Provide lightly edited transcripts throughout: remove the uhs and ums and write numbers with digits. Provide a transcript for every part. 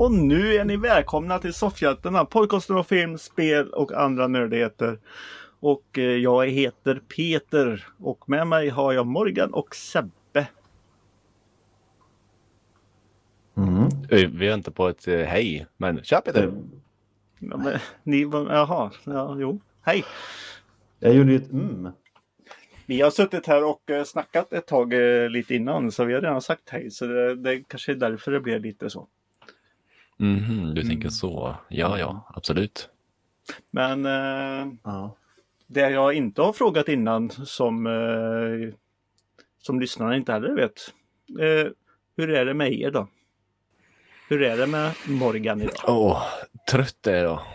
Och nu är ni välkomna till Soffhjältarna, podcasten om film, spel och andra nördigheter. Och jag heter Peter och med mig har jag Morgan och Sebbe. Vi är inte på ett hej, men tja Peter. Ja, men, jaha, ja, jo, hej. Jag gjorde ju ett Vi har suttit här och snackat ett tag lite innan, så vi har redan sagt hej. Så det kanske är därför det blir lite så. Du tänker så. Ja, absolut. Men det jag inte har frågat innan som lyssnarna inte heller vet. Hur är det med er då? Hur är det med Morgan idag? Trött är jag.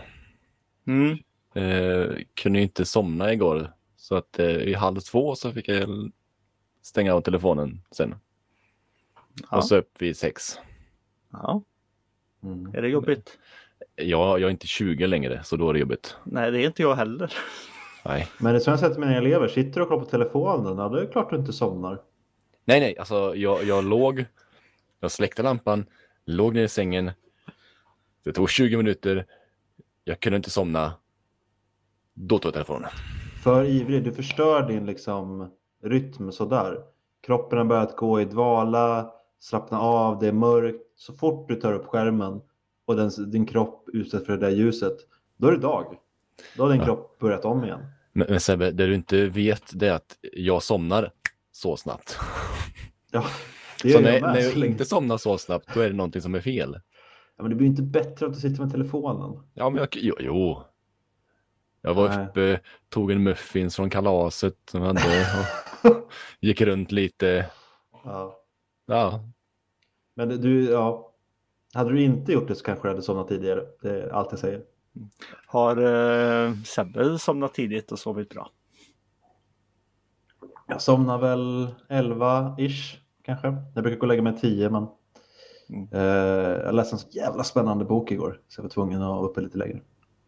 Kunde ju inte somna igår. Så att i 1:30 så fick jag stänga av telefonen sen. Ja. Och så upp vid 6. Ja. Är det jobbigt? Ja, jag är inte 20 längre, så då är det jobbigt. Nej, det är inte jag heller. Nej. Men det är som jag sett med mina elever. Sitter och kollar på telefonen, ja, det är klart du inte somnar. Nej, alltså jag släckte lampan, låg ner i sängen. Det tog 20 minuter. Jag kunde inte somna. Då tog jag telefonen. För ivrig, du förstör din liksom rytm sådär. Kroppen har börjat gå i dvala, slappna av, det är mörkt. Så fort du tar upp skärmen och din kropp utsätts för det där ljuset, då är det dag. Då har din kropp börjat om igen. Men Sebbe, det du inte vet, det är att jag somnar så snabbt. Ja, så när jag inte somnar så snabbt, då är det någonting som är fel. Ja, men det blir inte bättre att du sitter med telefonen. Ja, men jo. Jag var uppe, tog en muffins från kalaset som hade och gick runt lite. Ja. Men hade du inte gjort det så kanske du hade somnat tidigare. Det är allt jag säger. Har Sebbe somnat tidigt och sovit bra? Jag somnar väl 11-ish kanske. Jag brukar gå och lägga mig 10, men jag läste en så jävla spännande bok igår. Så jag var tvungen att vara uppe lite längre.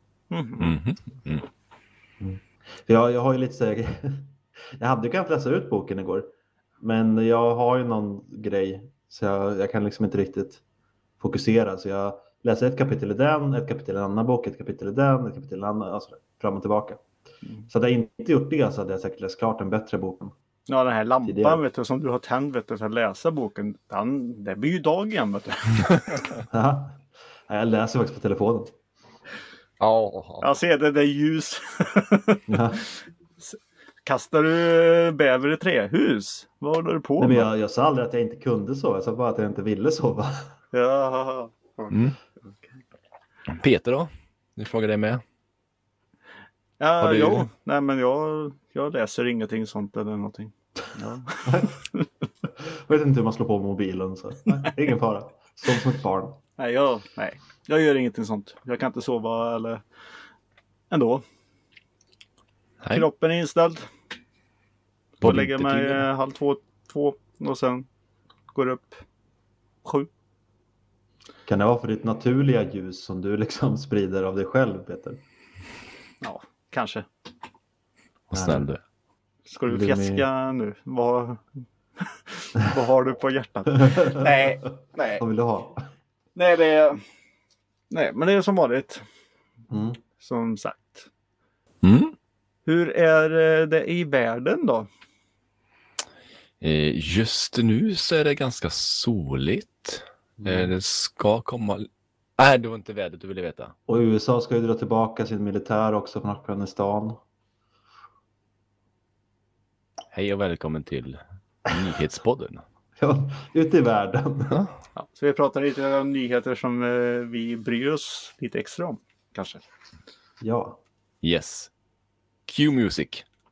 Jag har ju lite så jag hade ju kunnat läsa ut boken igår, men jag har ju någon grej så jag kan liksom inte riktigt fokusera, så jag läser ett kapitel i den, ett kapitel i en annan bok, ett kapitel i den, ett kapitel i en annan, alltså fram och tillbaka. Så hade jag inte gjort det så hade jag säkert läst klart en bättre boken. Ja, den här lampan vet du, som du har tänd vet du, för att läsa boken, det blir ju dag igen vet du. Ja, jag läser faktiskt på telefonen. Jag ser det är ljus. Ja. Kastar du bäver i trähus? Vad håller du på med? Men jag sa aldrig att jag inte kunde sova. Jag sa bara att jag inte ville sova. Ja. Okay. Peter då? Du frågar dig med. Ja, nej men jag läser ingenting sånt eller någonting. Ja. Jag vet inte hur man slår på mobilen så. Nej, ingen fara. Som ett barn. Nej, jag gör ingenting sånt. Jag kan inte sova eller ändå. Nej. Kroppen är inställd. Jag lägger mig 1:30, 2 och sen går upp 7. Kan det vara för ditt naturliga ljus som du liksom sprider av dig själv, Peter? Ja, kanske. Vad snäll du. Ska du fjäska nu? Vad har du på hjärtat? Nej. Vad vill du ha? Nej, men det är som vanligt. Som sagt. Hur är det i världen då? Just nu så är det ganska soligt. Det ska komma... Nej, det var inte vädret du ville veta. Och USA ska ju dra tillbaka sin militär också från Afghanistan. Hej och välkommen till Nyhetspodden. Ja, ute i världen. Ja, så vi pratar lite om nyheter som vi bryr oss lite extra om, kanske. Ja. Yes. Cue music.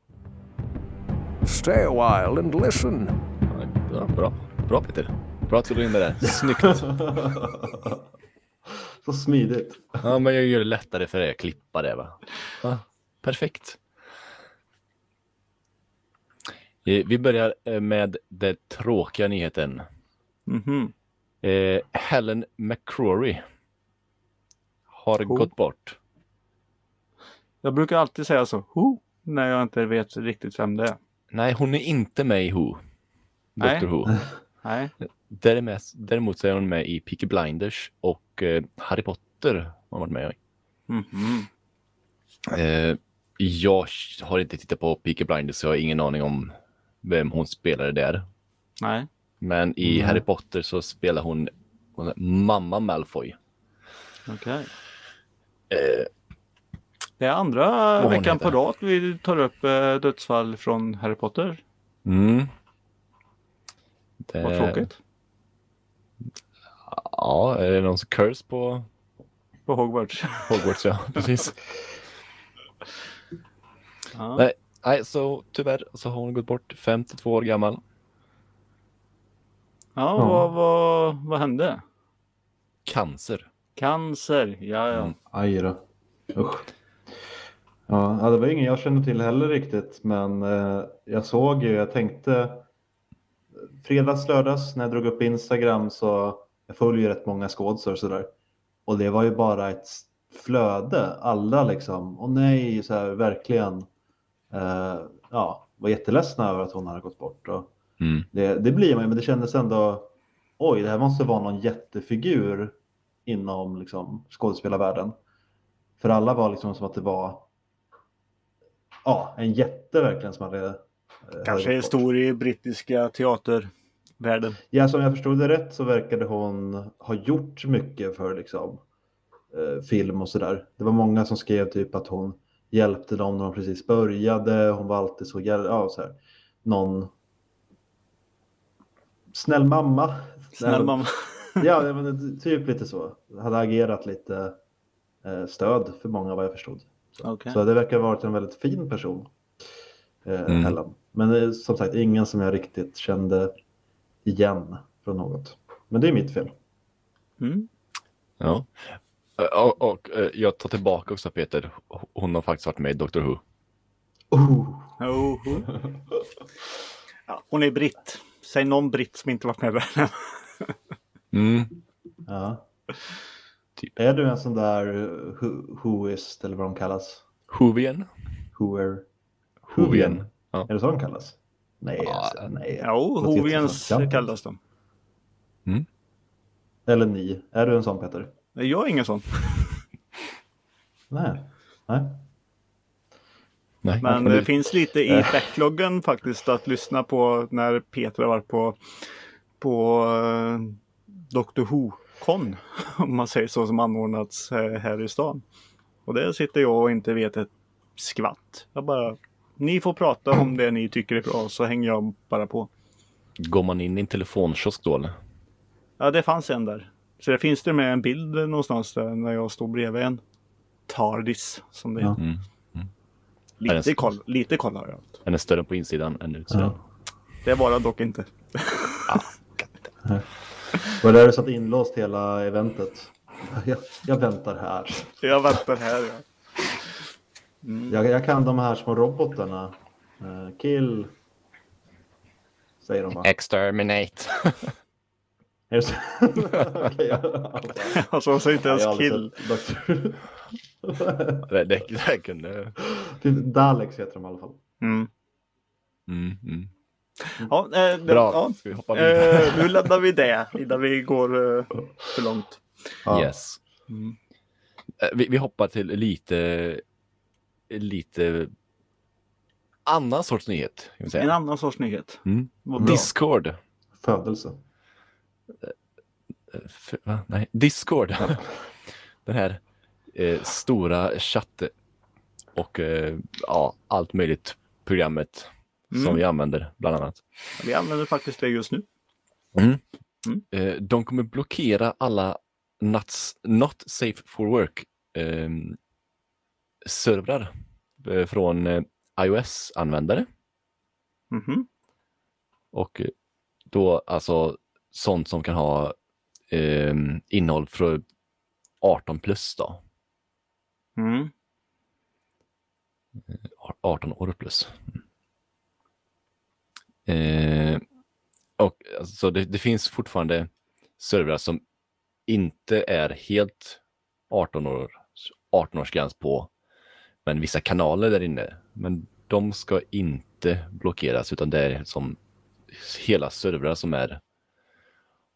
Stay a while and listen. Ja, bra Peter. Bra att du in med det. Snyggt. Så smidigt. Ja, men jag gör det lättare för dig att klippa det, va? Ja, perfekt. Vi börjar med den tråkiga nyheten. Helen McCrory har gått bort. Jag brukar alltid säga så. När jag inte vet riktigt vem det är. Nej, hon är inte med i Who. Dr. Who. Nej. Däremot så är hon med i Peaky Blinders och Harry Potter har hon varit med i. Mhm. Jag har inte tittat på Peaky Blinders så jag har ingen aning om vem hon spelade där. Nej. Men i Harry Potter så spelar hon mamma Malfoy. Okej. Det är andra veckan på rad vi tar upp dödsfall från Harry Potter. Vad tråkigt. Ja, är det någon curse på Hogwarts? Hogwarts, ja, precis. Ja. Nej, så tyvärr så har hon gått bort 52 år gammal. Ja, vad hände? Cancer. Cancer, ja. Aj då. Usch. Ja, det var ingen jag kände till heller riktigt, men jag tänkte fredags, lördags när jag drog upp Instagram så jag följer ju rätt många skådespelare och sådär. Och det var ju bara ett flöde, alla liksom, och nej, så här, verkligen var jätteledsna över att hon hade gått bort. Och det blir man ju, men det kändes ändå, oj, det här måste vara någon jättefigur inom liksom skådespelarvärlden. För alla var liksom som att det var en jätte verkligen som hade kanske är stor i brittiska teatervärlden. Ja, som jag förstod det rätt så verkade hon ha gjort mycket för liksom film och sådär. Det var många som skrev typ att hon hjälpte dem när de precis började. Hon var alltid så här. Någon snäll mamma. Snäll mamma. Ja, men typ lite så. Hade agerat lite stöd för många vad jag förstod. Så det verkar ha varit en väldigt fin person. Helen. Men som sagt, ingen som jag riktigt kände igen från något. Men det är mitt fel. Ja. Och jag tar tillbaka också Peter. Hon har faktiskt varit med i Doctor Who. Ja, hon är britt. Säg någon britt som inte varit med där. Ja. Typ. Är du en sån där whoist eller vad de kallas? Whovian. Whovian. Ja. Är det så de kallas? Nej. Nej. Ja, Whovians kallas de. Eller ni. Är du en sån, Peter? Jag är ingen sån. Nej. Men det finns lite i backloggen faktiskt att lyssna på när Peter har varit på Doctor Who-con, om man säger så, som anordnats här i stan. Och där sitter jag och inte vet ett skvatt. Ni får prata om det ni tycker är bra, så hänger jag bara på. Går man in i en telefonkiosk då eller? Ja, det fanns en där. Så det finns det med en bild någonstans där när jag står bredvid en TARDIS som det är. Lite koll har jag. Den är större på insidan än utsidan. Det var det dock inte. Var det satt inlåst hela eventet? Jag väntar här. Jag väntar här, ja. Jag kan de här små robotarna. Kill. Säger de bara. Exterminate. Är det så? Alltså säger inte ens kill. Det kunde... Daleks heter de i alla fall. Ja, bra. Ska vi hoppa vidare? Nu lämnar vi det innan vi går för långt. Yes. Vi hoppar till lite annan sorts nyhet. En annan sorts nyhet. Discord. Födelse. Nej, Discord. Den här stora chatt och allt möjligt programmet som vi använder bland annat. Vi använder faktiskt det just nu. De kommer blockera alla not safe for work servrar från iOS-användare. Och då alltså sånt som kan ha innehåll för 18 plus då. 18 år plus. Och alltså det finns fortfarande servrar som inte är helt 18-årsgräns på, men vissa kanaler där inne. Men de ska inte blockeras, utan det är som hela servrar som är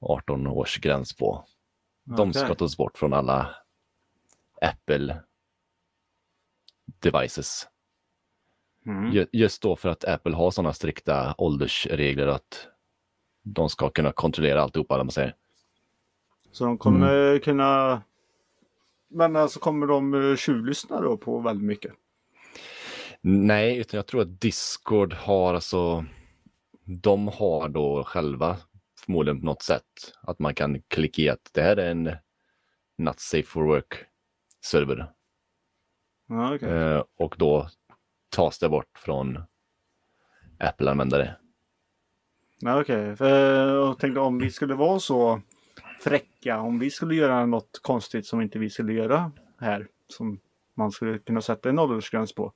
18-årsgräns på. De ska tas bort från alla Apple devices. Just då för att Apple har sådana strikta åldersregler att de ska kunna kontrollera alltihopa, man säger. Så de kommer kunna... Men alltså kommer de tjuvlyssna då på väldigt mycket? Nej, utan jag tror att Discord har de har då själva förmodligen på något sätt att man kan klicka i att det här är en not safe for work server. Ja, okay. Och då tas det bort från Apple-användare. Ja, okej. Jag tänkte om vi skulle vara så fräcka, om vi skulle göra något konstigt som inte vi skulle göra här, som man skulle kunna sätta en åldersgräns på.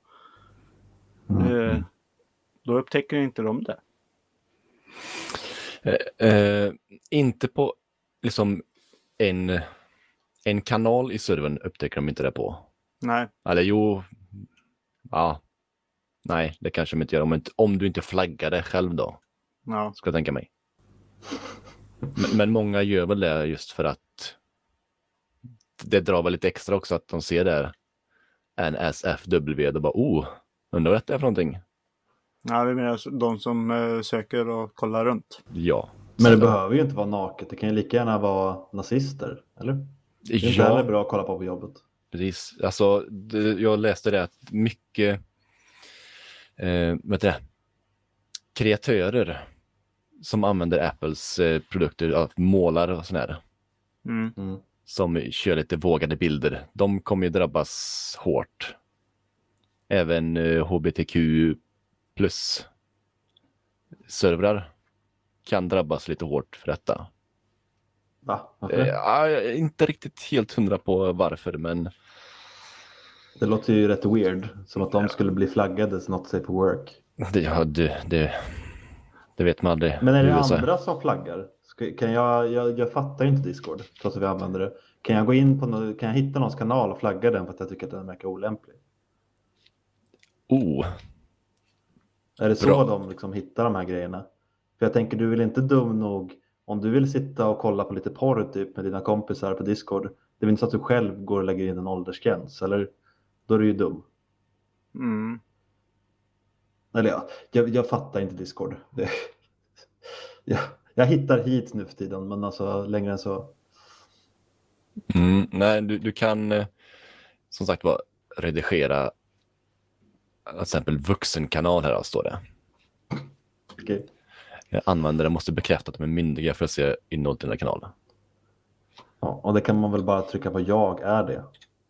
Då upptäcker inte de det. Inte på liksom en kanal i servern upptäcker de inte det på. Nej. Eller jo, ja. Nej, det kanske de inte gör. Om du inte flaggar det själv då. Ja. Ska jag tänka mig. Men många gör väl det just för att det drar väl lite extra också att de ser där NSFW och bara undrar vad det är för någonting. Ja, vi menar de som söker och kollar runt. Ja. Men det behöver ju inte vara naket. Det kan ju lika gärna vara nazister, eller? Det är inte heller bra att kolla på jobbet. Precis. Alltså, jag läste det att mycket kreatörer som använder Apples produkter, målar och sådär. Som kör lite vågade bilder. De kommer ju drabbas hårt. Även HBTQ plus servrar kan drabbas lite hårt för detta. Va? Jag är inte riktigt helt 100 på varför, men... Det låter ju rätt weird. Som att de skulle bli flaggade som not safe for work. Det vet man aldrig. Men är det andra som flaggar? Kan jag fattar inte Discord trots att vi använder det. Kan jag gå in på kan jag hitta någons kanal och flagga den för att jag tycker att den verkar olämplig? Är det så bra. De liksom hittar de här grejerna? För jag tänker, du vill inte dum nog om du vill sitta och kolla på lite porr typ med dina kompisar på Discord. Det är väl inte så att du själv går och lägger in en åldersgräns, eller? Då är du ju dum. Eller jag fattar inte Discord. Jag hittar hit nu för tiden, men alltså längre än så. Nej, du kan som sagt redigera till exempel vuxenkanal här står det. Okay. Användare måste bekräfta att de är myndiga för att se innehållet i den här kanalen. Ja, och det kan man väl bara trycka på jag är det.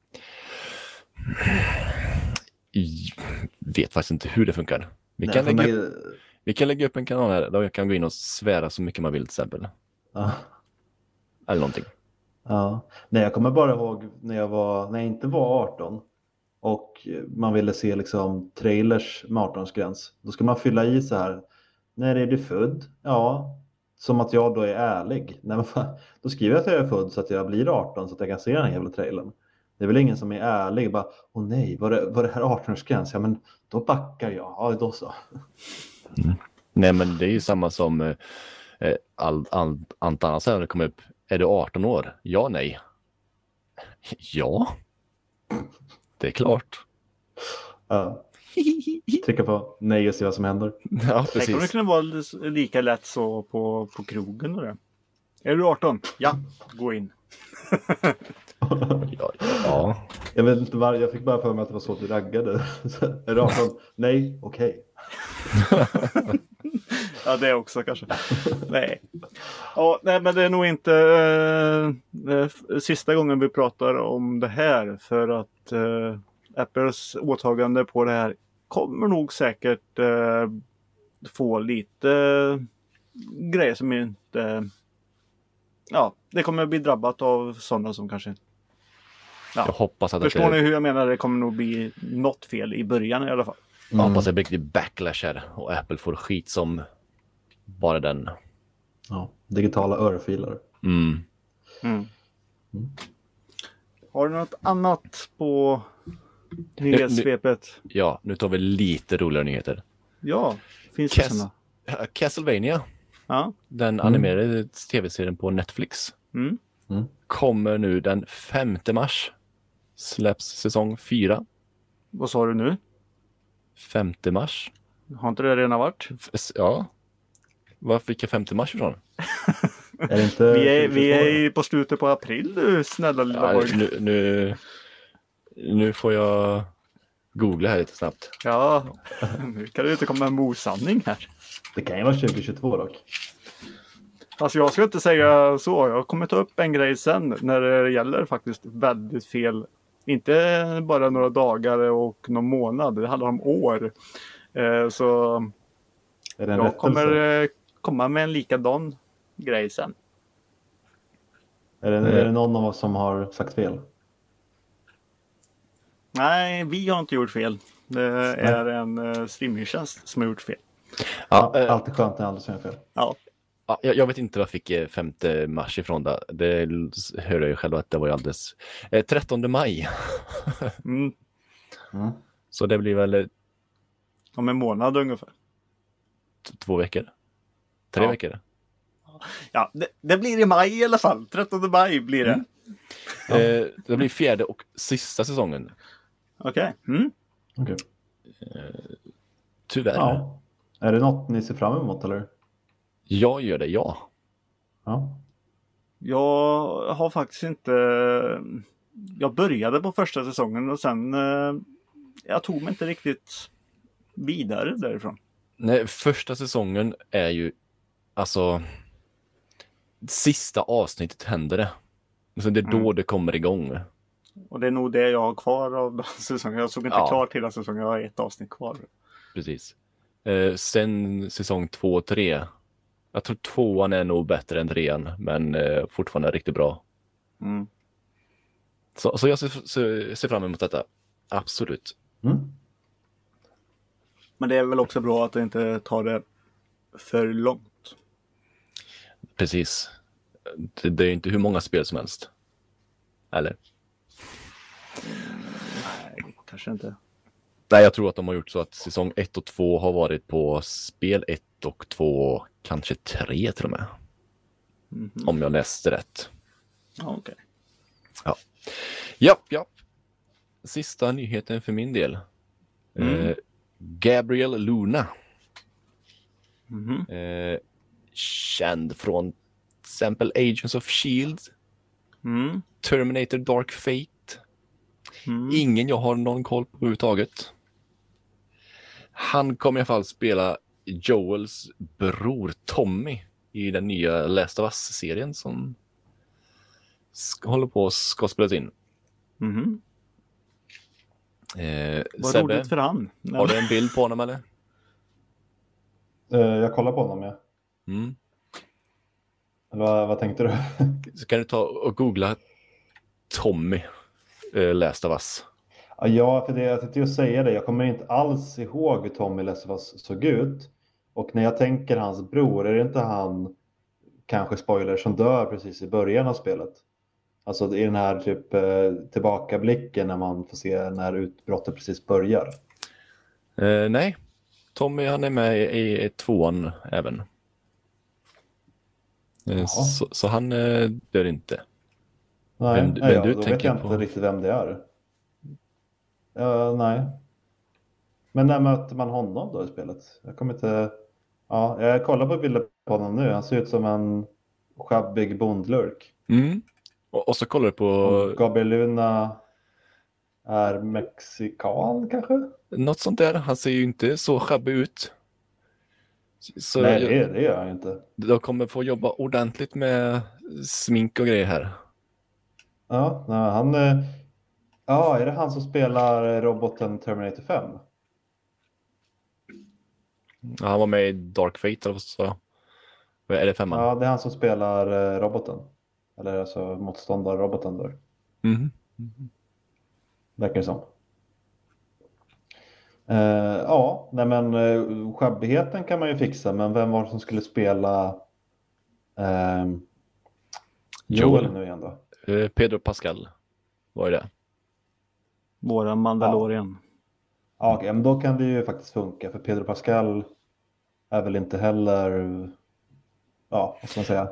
Vet faktiskt inte hur det funkar. Vi kan lägga upp en kanal här där jag kan gå in och svära så mycket man vill till exempel. Ja. Eller någonting. Ja. Nej, jag kommer bara ihåg när jag inte var 18 och man ville se liksom trailers med 18-årsgräns. Då ska man fylla i så här. När är du född? Ja, som att jag då är ärlig. Nej, men då skriver jag att jag är född så att jag blir 18 så att jag kan se den här jävla trailern. Det är väl ingen som är ärlig. Bara, nej, var det här 18-årsgräns? Ja, men då backar jag. Ja, då så. Nej, men det är ju samma som allt annat när det kommer upp. Är du 18 år? Ja, nej. Ja. Det är klart. Ja. Trycka på nej och se vad som händer. Ja, precis. Det kommer kunna vara lika lätt så på krogen och det. Är du 18? Ja, gå in. Ja. Jag vet inte varför, jag fick bara för mig att det var så att du raggade. Är du 18? Nej, okej. Ja, det också kanske. Nej. Ja, nej, men det är nog inte sista gången vi pratar om det här. För att Apples åtagande på det här kommer nog säkert få lite grejer som inte... Ja, det kommer bli drabbat av sådana som kanske... Ja. Jag hoppas att Förstår ni hur jag menar? Det kommer nog bli något fel i början i alla fall. Jag hoppas det blir riktigt backlash här och Apple får skit som bara den. Ja, digitala örfilar. Har du något annat på nyhetssvepet? Ja, nu tar vi lite roligare nyheter. Ja, finns det sådana? Castlevania Ja. Den animerade tv-serien på Netflix. Kommer nu den 5 mars. Släpps säsong 4. Vad sa du nu? 5 mars. Har inte det redan varit? Ja. Var fick jag 5 mars ifrån? Är det inte vi är ju på slutet på april nu, snälla lilla boy. Nu får jag googla här lite snabbt. Ja, nu kan du inte komma med en osanning här. Det kan ju vara 2022 dock. Alltså jag ska inte säga så. Jag kommer ta upp en grej sen när det gäller faktiskt väldigt fel. Inte bara några dagar och någon månad. Det handlar om år. Så är det en jag kommer komma med en likadan grej sen. Är det någon av oss som har sagt fel? Nej, vi har inte gjort fel. Det är en streamingtjänst som har gjort fel. Ja, alltid skönt när alla som gör fel. Ja. Ja, jag vet inte vad jag fick 5 mars ifrån. Det hörde jag ju själv att det var ju alldeles... 13 maj. Så det blir väl... Om en månad ungefär. 2 veckor. 3 veckor. Ja, det blir i maj i alla fall. 13 maj blir det. Det blir 4:e och sista säsongen. Okej. Tyvärr. Ja. Är det något ni ser fram emot eller? Jag gör det, ja. Jag har faktiskt inte... Jag började på första säsongen och sen... Jag tog mig inte riktigt vidare därifrån. Nej, första säsongen är ju... Alltså... Sista avsnittet händer det. Så det är då det kommer igång. Och det är nog det jag har kvar av säsongen. Jag såg inte klart hela säsongen. Jag har 1 avsnitt kvar. Precis. Sen säsong 2 och 3. Jag tror 2:an är nog bättre än 3:an. Men fortfarande riktigt bra. Så jag ser fram emot detta. Absolut. Men det är väl också bra att det inte tar det för långt. Precis. Det är inte hur många spel som helst. Eller? Nej, kanske inte. Nej, jag tror att de har gjort så att säsong 1 och 2 har varit på spel 1 och 2, kanske 3 till och med. Om jag läste rätt. Okej. Ja. Sista nyheten för min del. Gabriel Luna. Känd från till exempel Agents of S.H.I.E.L.D. Terminator Dark Fate. Ingen jag har någon koll på överhuvudtaget. Han kommer i alla fall spela Joels bror Tommy i den nya Last of Us-serien som håller på att ska spelas in. Vad roligt för han. Har du en bild på honom eller? Jag kollar på honom, ja. Vad tänkte du? Så kan du ta och googla Tommy Last of Us. Ja, för det jag tänkte ju säga det. Jag kommer inte alls ihåg hur Tommy Last of Us såg ut. Och när jag tänker hans bror, är det inte han, kanske spoiler, som dör precis i början av spelet? Alltså i den här typ tillbakablicken när man får se när utbrottet precis börjar. Nej, Tommy han är med i 2:an även. Så han dör inte. Nej, vem du då tänker vet jag på? inte riktigt vem det är. Nej. Men när möter man honom då i spelet? Jag kommer inte... Ja, jag kollar på bilder på honom nu. Han ser ut som en schabbig bondlurk. Och så kollar du på... Gabriel Luna är mexikan kanske? Något sånt där. Han ser ju inte så schabbig ut. Så Nej, det gör han inte. De kommer få jobba ordentligt med smink och grejer här. Ja, han... Ja, är det han som spelar roboten Terminator 5? Ja, han var med i Dark Fate eller så. Är det 5:an? Ja, det är han som spelar roboten. Eller alltså motståndarroboten där. Verkar det som. Ja, nej men skabbigheten kan man ju fixa. Men vem var det som skulle spela Joel nu igen då? Pedro Pascal var det. Våra Mandalorian. Ja, okej, men då kan det ju faktiskt funka. För Pedro Pascal är väl inte heller ja, vad ska man säga,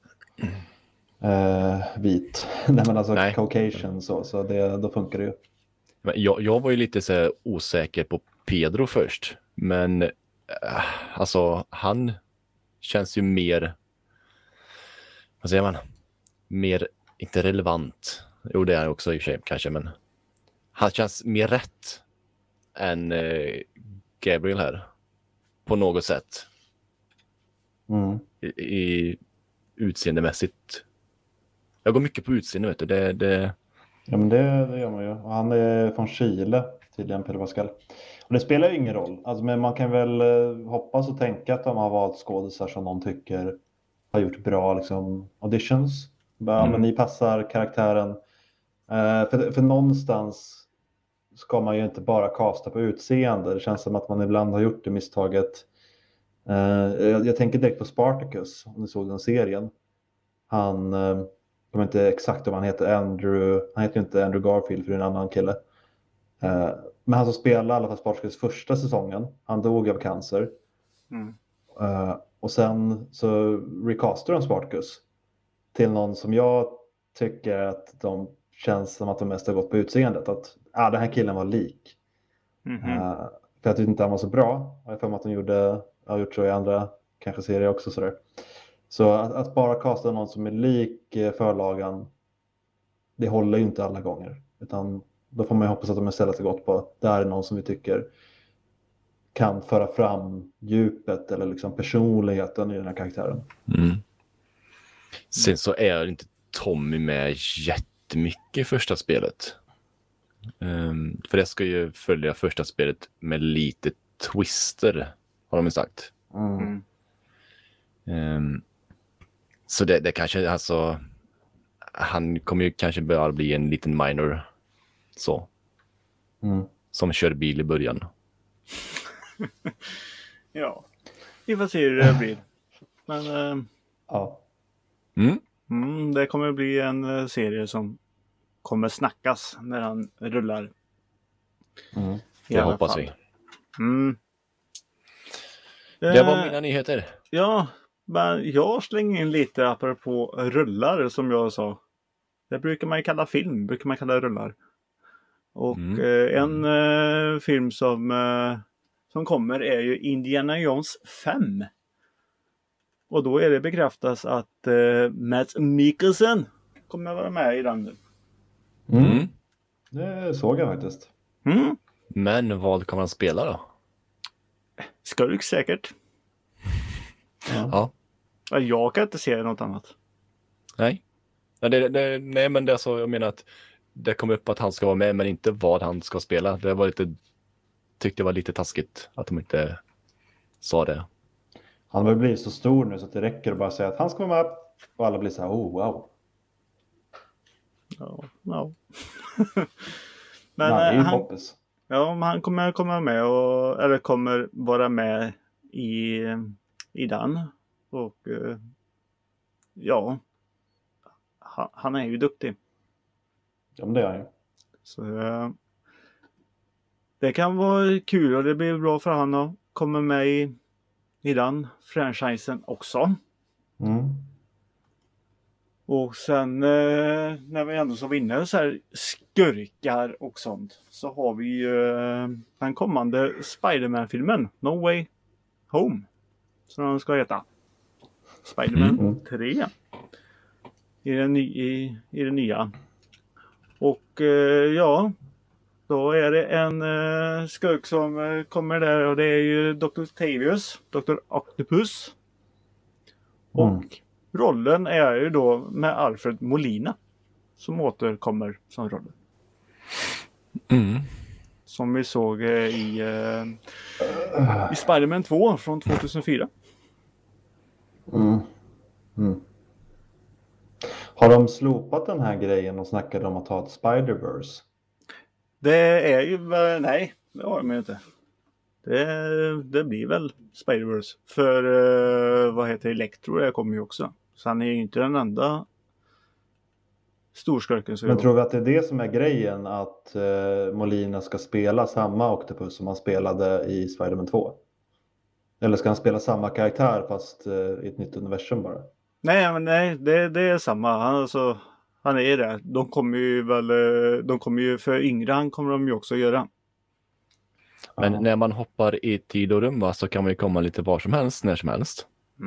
vit. Nej, men alltså Caucasian, så då funkar det ju. Men jag var ju lite så här osäker på Pedro först, men alltså han känns ju mer, vad säger man, mer, inte relevant. Jo, det är också i och för sig kanske, men han känns mer rätt än Gabriel här på något sätt. I utseendemässigt. Jag går mycket på utseende, vet du. Ja, men det gör man ju. Och han är från Chile, tydligen, Pedro Pascal. Och det spelar ju ingen roll. Alltså, men man kan väl hoppas och tänka att de har valt skådisar som de tycker har gjort bra liksom, auditions. Men ni passar karaktären. För någonstans ska man ju inte bara kasta på utseende. Det känns som att man ibland har gjort det misstaget. Jag tänker direkt på Spartacus, om ni såg den serien. Han, jag vet inte exakt om han heter Andrew. Han heter ju inte Andrew Garfield, för det är en annan kille. Men han som spelade i alla fall Spartacus första säsongen, han dog av cancer. Och sen så recastade de Spartacus till någon som jag tycker att de känns som att de mest har gått på utseendet. Att den här killen var lik. För jag tyckte inte han var så bra. Jag för mig att de har gjort så i andra kanske serier också. Sådär. Så att bara kasta någon som är lik förlagan, det håller ju inte alla gånger. Utan då får man ju hoppas att de istället har gått på att det här är någon som vi tycker kan föra fram djupet eller liksom personligheten i den här karaktären. Sen så är inte Tommy med jättemycket i första spelet. För det ska ju följa första spelet med lite twister, har de ju sagt. Så det kanske, alltså, han kommer ju kanske bara bli en liten minor så. Som kör bil i början. Ja, vi får se hur det blir. Men ja. Det kommer bli en serie som kommer snackas när han rullar. Det hoppas vi. Det var mina nyheter. Ja, men jag slänger in lite apropå rullar, som jag sa. Det brukar man ju kalla film, brukar man kalla rullar. Och en film som kommer är ju Indiana Jones 5. Och då är det bekräftas att Mads Mikkelsen kommer vara med i den. Det såg jag faktiskt. Men vad kommer han spela då? Skurk säkert. Ja. Jag kan inte se något annat. Nej. Nej, men det är så, jag menar att det kom upp att han ska vara med, men inte vad han ska spela. Det var tyckte det var lite taskigt att de inte sa det. Han har blivit så stor nu så att det räcker att bara säga att han ska vara med. Och alla blir så här, oh wow. Ja. Men han kommer komma med eller kommer vara med i den. Och han är ju duktig. Ja, men det är han ju. Så det kan vara kul och det blir bra för han att komma med i den franchisen också. Och sen när vi ändå så vinner så här skurkar och sånt, så har vi ju den kommande Spider-Man-filmen No Way Home, som den ska heta. Spider-Man 3 i det nya. Och då är det en skurk som kommer där, och det är ju Dr. Tavius, Dr. Octopus. Och rollen är ju då med Alfred Molina som återkommer som rollen. Som vi såg i Spider-Man 2 från 2004. Har de slopat den här grejen och snackade om att ha ett Spider-Verse? Det är ju nej, det har de ju inte. Det blir väl Spider-Verse. För vad heter Electro, det kommer ju också. Så han är ju inte den enda storskurken. Men tror vi att det är det som är grejen, att Molina ska spela samma Octopus som han spelade i Spider-Man 2? Eller ska han spela samma karaktär fast i ett nytt universum bara? Nej, det är samma. Han är det. De kommer ju för yngre, han kommer de ju också göra. Men när man hoppar i tid och rum så kan man ju komma lite var som helst, när som helst.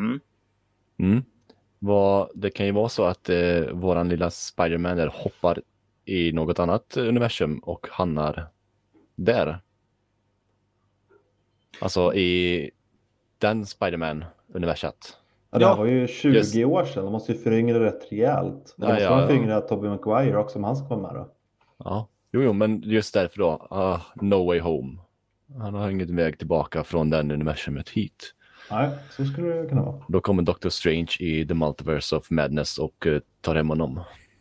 Det kan ju vara så att våran lilla Spider-Man där hoppar i något annat universum och hamnar där. Alltså i den Spider-Man-universat. Ja, det här var ju 20 år sedan. De måste ju föryngra rätt rejält. De måste föryngra Tobey Maguire också, om han ska vara med då. Ja, jo, men just därför då. No Way Home. Han har ingen väg tillbaka från den universumet hit. Nej, så skulle det kunna vara. Då kommer Doctor Strange i The Multiverse of Madness och tar hem honom.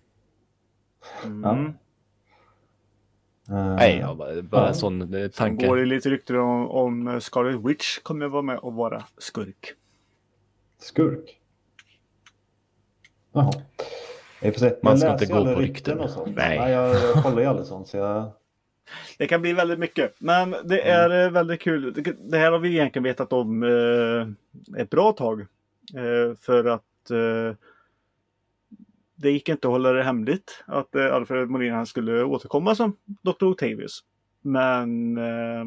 Nej, bara en sån tanke. Sen går det lite rykter om Scarlet Witch kommer vara med och vara skurk. Skurk? Jaha. Man ska inte gå på rykten. Nej, jag kollar ju aldrig sånt. Så Det kan bli väldigt mycket. Men det är väldigt kul. Det här har vi egentligen vetat om ett bra tag. För att det gick inte att hålla det hemligt att Alfred Molina skulle återkomma som Dr. Octavius. Men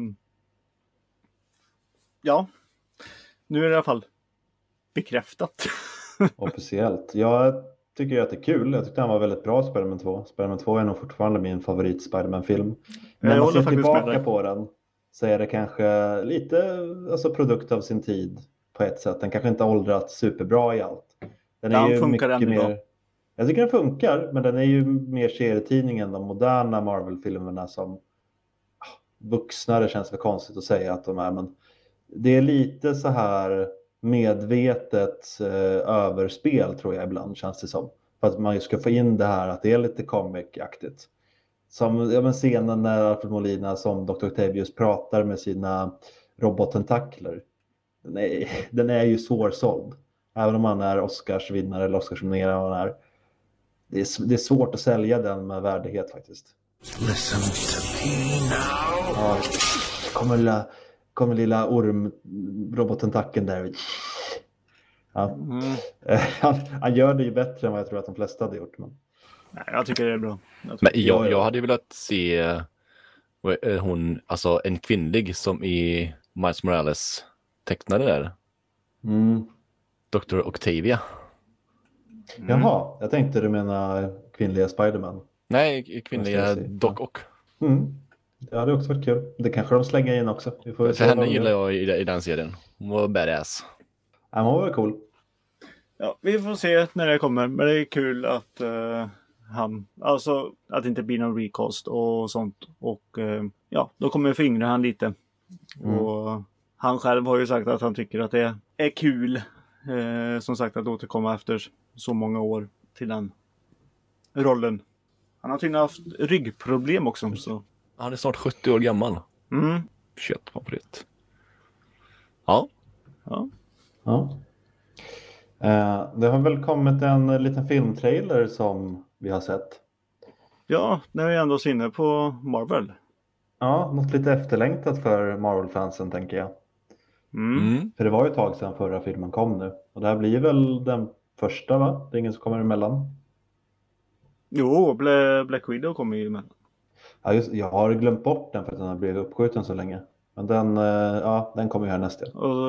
ja, nu är det i alla fall bekräftat. Officiellt. Jag tycker att det är kul. Jag tyckte han var väldigt bra i Spider-Man 2. Spider-Man 2 är nog fortfarande min favorit Spider-Man-film. När man ser tillbaka på den så är det kanske lite produkt av sin tid på ett sätt. Den kanske inte har åldrats superbra i allt. Den är ju mycket mer... Jag tycker den funkar, men den är ju mer serietidning än de moderna Marvel-filmerna som vuxna, det känns väl konstigt att säga att de är, men det är lite så här medvetet överspel tror jag ibland, känns det som. För att man ska få in det här att det är lite comic-aktigt. Som scenen när Alfred Molina som Dr. Octavius pratar med sina robottentakler. Den är ju svårsåld. Även om man är Oscarsvinnare eller Oscarsnominerad. Det är svårt att sälja den med värdighet faktiskt. Listen to me now. Ja, kommer lilla orm-robotentacken där. Ja. Han gör det ju bättre än vad jag tror att de flesta hade gjort. Men... Nej, jag tycker det är bra. Men jag hade velat se en kvinnlig som i Miles Morales tecknade där. Dr. Octavia. Jaha, jag tänkte du menar kvinnliga Spider-Man. Nej, kvinnliga Doc Ock. Det hade också varit kul. Det kanske de slänger in också. För henne gillar jag i den serien. Hon var badass. Ja, hon var kul. Ja, vi får se när det kommer. Men det är kul att att det inte blir någon recast och sånt. Och då kommer föryngra han lite. Och han själv har ju sagt att han tycker att det är kul. Som sagt att återkomma efter så många år till den rollen. Han har tydligen haft ryggproblem också. Så. Han är snart 70 år gammal. Kött på det. Ja. Det har väl kommit en liten filmtrailer som vi har sett. Ja, nu är vi ändå inne på Marvel. Ja, något lite efterlängtat för Marvel-fansen tänker jag. För det var ju ett tag sedan förra filmen kom nu. Och det här blir väl den första, va? Det är ingen som kommer emellan. Jo, Black Widow kommer ju emellan. Ja, jag har glömt bort den för att den har blivit uppskjuten så länge. Men den kommer ju här nästa.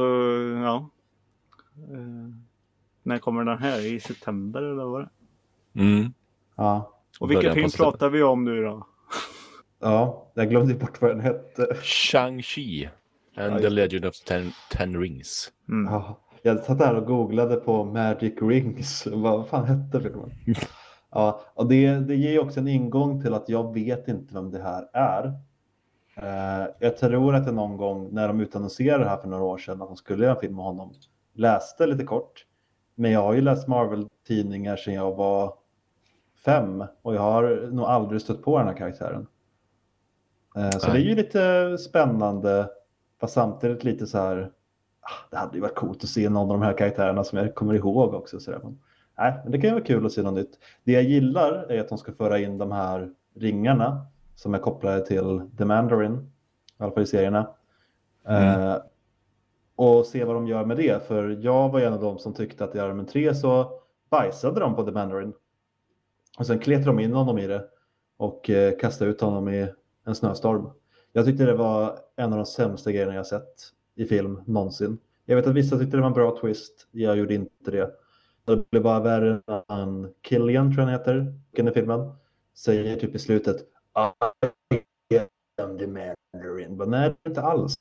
När kommer den här? I september eller vad var det? Ja. Och vilken film pratar vi om nu då? Ja, jag glömde bort vad den hette. Shang-Chi and the Legend of Ten Rings. Ja, jag satt där och googlade på Magic Rings. Vad fan hette filmen? Ja, och det ger ju också en ingång till att jag vet inte vem det här är. Jag tror att det någon gång när de utannonserade det här för några år sedan att de skulle göra en film med honom läste lite kort. Men jag har ju läst Marvel-tidningar sedan jag var 5 och jag har nog aldrig stött på den här karaktären. Så det är ju lite spännande fast samtidigt lite så här det hade ju varit coolt att se någon av de här karaktärerna som jag kommer ihåg också. Så där. Men det kan ju vara kul att se något nytt. Det jag gillar är att de ska föra in de här ringarna som är kopplade till The Mandarin, i alla fall i serierna. och se vad de gör med det. För jag var en av dem som tyckte att i Iron Man 3 så bajsade de på The Mandarin. Och sen kletade de in honom i det och kastade ut honom i en snöstorm. Jag tyckte det var en av de sämsta grejerna jag sett i film någonsin. Jag vet att vissa tyckte det var en bra twist. Jag gjorde inte det. Det blev bara värre än Killian, tror jag han heter, i filmen. Säger typ i slutet, I am the Mandarin. Men nej, inte alls.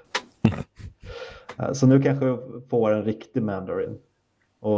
Så nu kanske jag får en riktig Mandarin. Och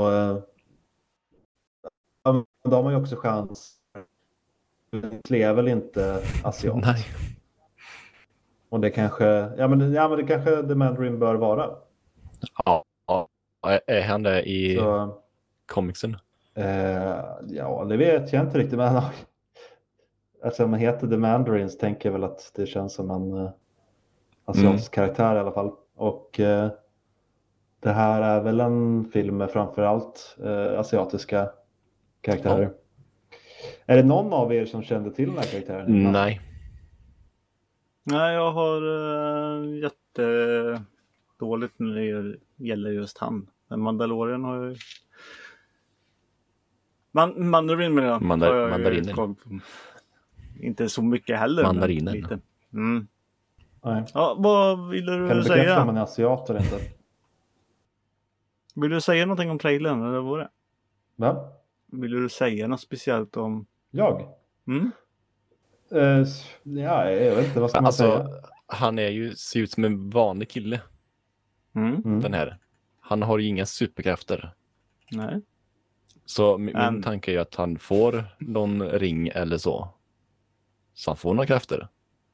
de har ju också chans. Det är väl inte asiat. Nej. Och det kanske, men det kanske The Mandarin bör vara. Ja. Är han det i comicsen? Ja, det vet jag inte riktigt. Men eftersom man heter The Mandarins tänker jag väl att det känns som en asiatisk karaktär i alla fall. Och det här är väl en film med framförallt asiatiska karaktärer. Ja. Är det någon av er som kände till den här karaktären? Nej. Nej, jag har jättedåligt när det gäller just han. Men Mandalorian har ju... Mandarin med det. Mandarinen. Inte så mycket heller. Mandarinen. Lite. Nej. Ja, vad vill du kan säga? Kan man är asiat eller inte? Vill du säga någonting om trailern eller vad det? Va? Vill du säga något speciellt om... Jag? Ja, jag vet inte, vad ska man säga? Han ser ut som en vanlig kille. Den här. Han har ju inga superkrafter. Nej. Så min tanke är ju att han får någon ring eller så. Så han får några krafter.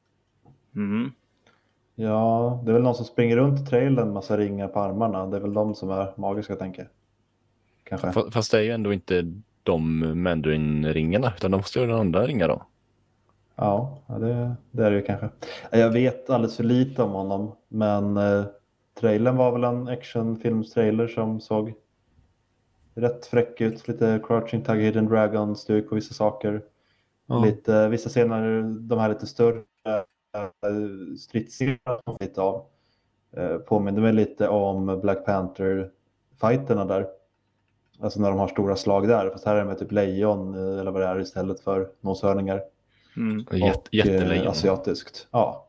Ja, det är väl någon som springer runt i trailern, massa ringar på armarna. Det är väl de som är magiska, tänker jag. Kanske. Fast det är ju ändå inte de Mandarin-ringarna, utan de måste ju ha andra ringar då. Ja, det är det ju kanske. Jag vet alldeles för lite om honom, men trailern var väl en actionfilmstrailer som såg rätt fräck ut. Lite Crouching Tiger, Hidden Dragon-stuk på vissa saker. Ja. Vissa scener, de här lite större stridsscenerna som lite av. Påminner mig lite om Black Panther-fighterna där. Alltså när de har stora slag där. Fast här är det med typ lejon eller vad det är istället för noshörningar. Jättelejon. Asiatiskt. Ja.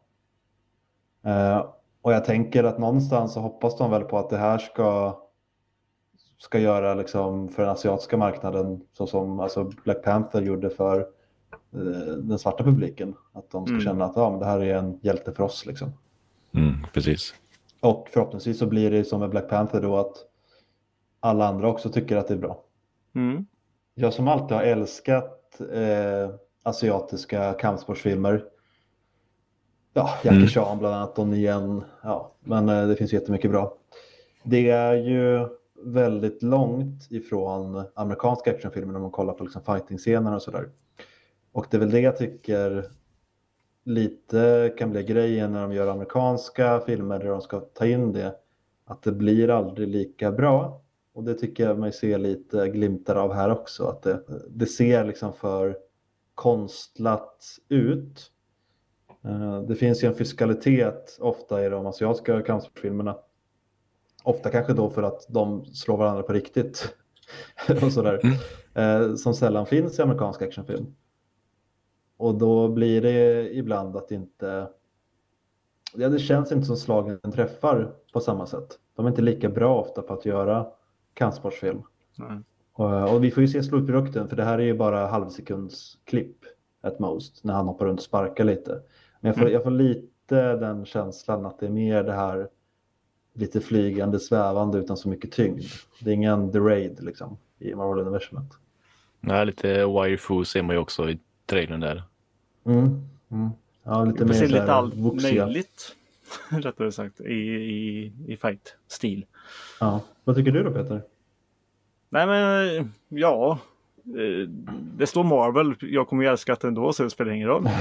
Och jag tänker att någonstans så hoppas de väl på att det här ska göra liksom för den asiatiska marknaden så som alltså Black Panther gjorde för den svarta publiken. Att de ska känna att men det här är en hjälte för oss liksom. Precis. Och förhoppningsvis så blir det som med Black Panther då att alla andra också tycker att det är bra. Jag som alltid har älskat asiatiska kampsportsfilmer. Ja, Jackie Chan bland annat, och igen. Ja, men det finns jättemycket bra. Det är ju väldigt långt ifrån amerikanska actionfilmer när man kollar på liksom fighting-scener och sådär. Och det är väl det jag tycker lite kan bli grejen när de gör amerikanska filmer där de ska ta in det. Att det blir aldrig lika bra. Och det tycker jag mig se lite glimtar av här också. Att det ser liksom för konstlat ut. Det finns ju en fiskalitet ofta i de asiatiska kampsportfilmerna. Ofta kanske då för att de slår varandra på riktigt. Och sådär. Som sällan finns i amerikansk actionfilm. Och då blir det ibland att inte... Ja, det känns inte som slagen träffar på samma sätt. De är inte lika bra ofta på att göra kampsportsfilm. Och vi får ju se slutprodukten, för det här är ju bara halvsekunds klipp at most, när han hoppar runt och sparkar lite. Men jag får lite den känslan att det är mer det här lite flygande, svävande utan så mycket tyngd. Det är ingen The Raid liksom i Marvel Universumet. Nej, lite Wire-Fu ser man ju också i trailern där. Ja, lite mer lite allt möjligt rättare sagt i fight-stil. Ja, vad tycker du då, Peter? Nej men ja, det står Marvel. Jag kommer ju älska det ändå, så det spelar ingen roll.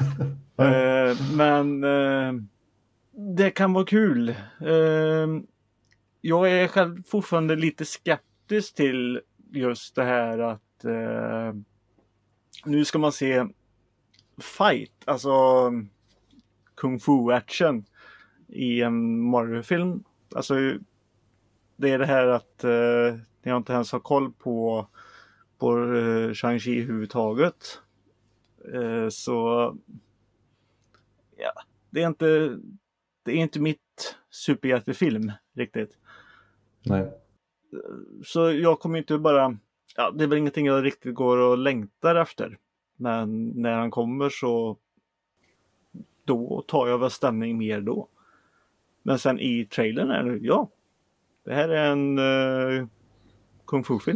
Men det kan vara kul. Jag är själv fortfarande lite skeptisk till just det här att nu ska man se fight, alltså kung fu action i en Marvel-film. alltså det är det här att jag inte ens har koll på Shang-Chi överhuvudtaget. Så ja, det är inte mitt superhjältefilm riktigt. Nej. Så jag kommer inte bara, det är väl ingenting jag riktigt går och längtar efter. Men när han kommer så då tar jag väl stämning mer då. Men sen i trailern är det, det här är en kung fu-film.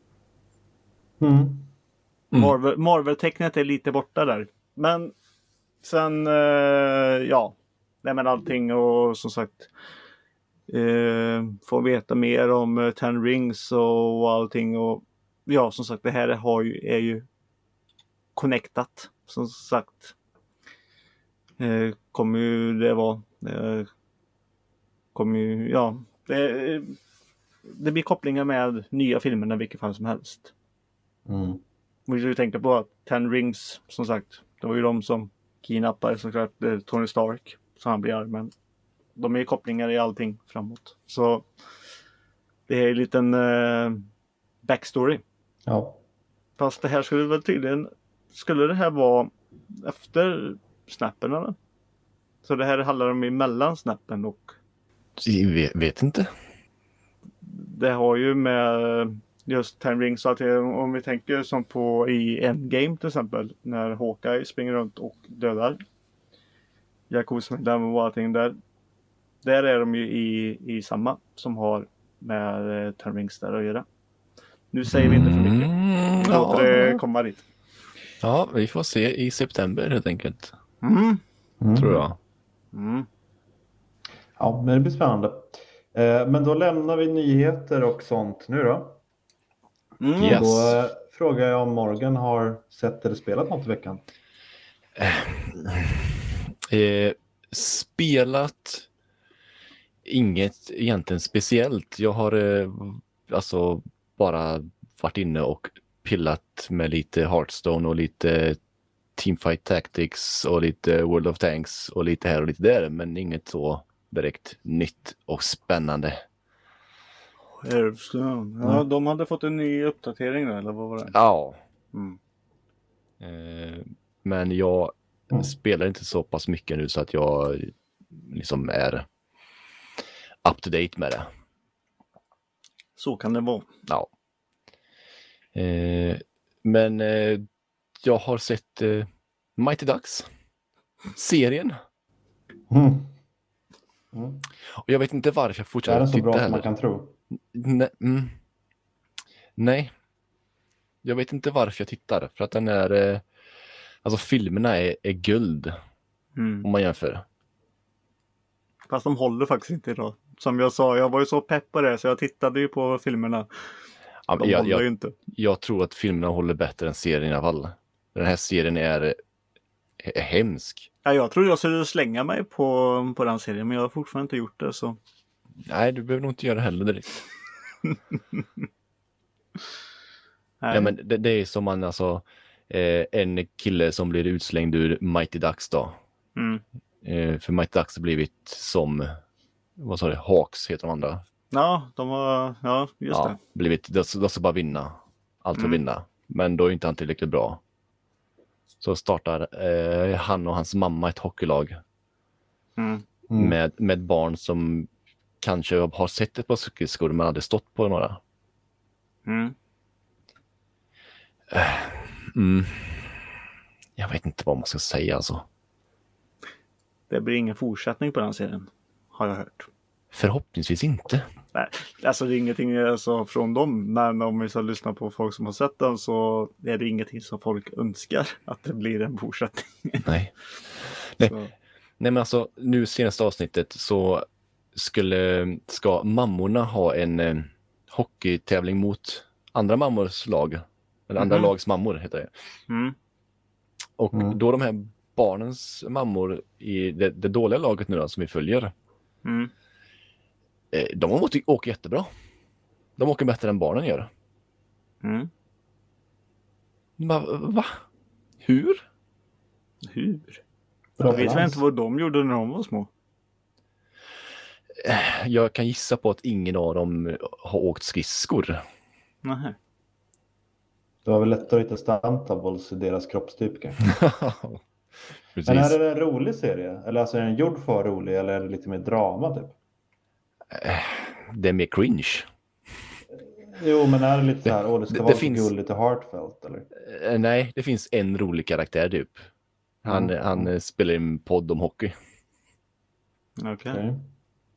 Marvel-tecknet är lite borta där. Men sen, nej men allting och som sagt få veta mer om Ten Rings och allting. Och ja, som sagt, det här är ju connectat. Som sagt, kommer ju det vara... kommer ju, det blir kopplingar med nya filmerna i vilket fall som helst. Vi ska ju tänka på att Ten Rings, som sagt, det var ju de som kidnappade såklart Tony Stark, så han blir arg, men de är ju kopplingar i allting framåt. Så det är en liten backstory. Ja. Fast det här skulle det här vara efter snappen eller? Så det här handlar om emellan snappen och... Jag vet inte. Det har ju med just Ten Rings, så att om vi tänker som på i Endgame till exempel, när Hawkeye springer runt och dödar Jakobsmedlem och allting där. Där är de ju i samma som har med Ten Rings där att göra. Nu säger vi inte för mycket. Låt det komma dit. Ja, vi får se i september helt enkelt. Tror jag. Ja, men det blir spännande. Men då lämnar vi nyheter och sånt nu då. Yes. Då frågar jag om Morgan har sett eller spelat något i veckan. Spelat inget egentligen speciellt. Jag har alltså bara varit inne och pillat med lite Hearthstone och lite Teamfight Tactics och lite World of Tanks och lite här och lite där, men inget så direkt nytt och spännande. Ja, de hade fått en ny uppdatering där, eller vad var det? Ja. Men jag spelar inte så pass mycket nu så att jag liksom är up to date med det. Så kan det vara. Ja. Men jag har sett Mighty Ducks serien. Och jag vet inte varför jag fortsätter att titta. Är den så bra som man kan tro? Nej. Jag vet inte varför jag tittar. För att den är... alltså filmerna är guld. Om man jämför. Fast de håller faktiskt inte idag. Som jag sa, jag var ju så pepp på det så jag tittade ju på filmerna. Ja, de håller ju inte. Jag tror att filmerna håller bättre än serien i alla fall. Den här serien är hemsk. Ja, jag tror jag skulle slänga mig på den serien, men jag har fortfarande inte gjort det. Så. Nej, du behöver nog inte göra det heller direkt. Nej, men det är som man alltså en kille som blir utslängd ur Mighty Ducks då. För Mighty Ducks har blivit som, vad sa det, Hawks heter de andra. Ja, de har, just det. Blivit, de ska bara vinna. Allt för att vinna. Men då är inte han tillräckligt bra. Så startar han och hans mamma ett hockeylag. Med barn som kanske har sett ett par skridskor men aldrig stått på några. Jag vet inte vad man ska säga alltså. Det blir ingen fortsättning på den serien, har jag hört. Förhoppningsvis inte. Nej, alltså det är ingenting alltså från dem, men om vi ska lyssna på folk som har sett den så är det ingenting som folk önskar att det blir en fortsättning. Nej. Nej men alltså nu senaste avsnittet så ska mammorna ha en hockeytävling mot andra mammors lag. Eller andra lags mammor heter det. Och då de här barnens mammor i det dåliga laget nu då, som vi följer. De åker jättebra. De åker bättre än barnen gör. Va? Hur? Jag vet inte vad de gjorde när de var små. Jag kan gissa på att ingen av dem har åkt skridskor. Nej. Det var väl lättare att hitta stuntables i deras kroppstyp kanske. Precis. Men är det en rolig serie? Eller alltså är den gjord för rolig eller är det lite mer drama typ? Det är mer cringe. Jo, men är det lite så här, det ska vara så gulligt och heartfelt eller? Nej, det finns en rolig karaktär typ. Han spelar i en podd om hockey. Okej.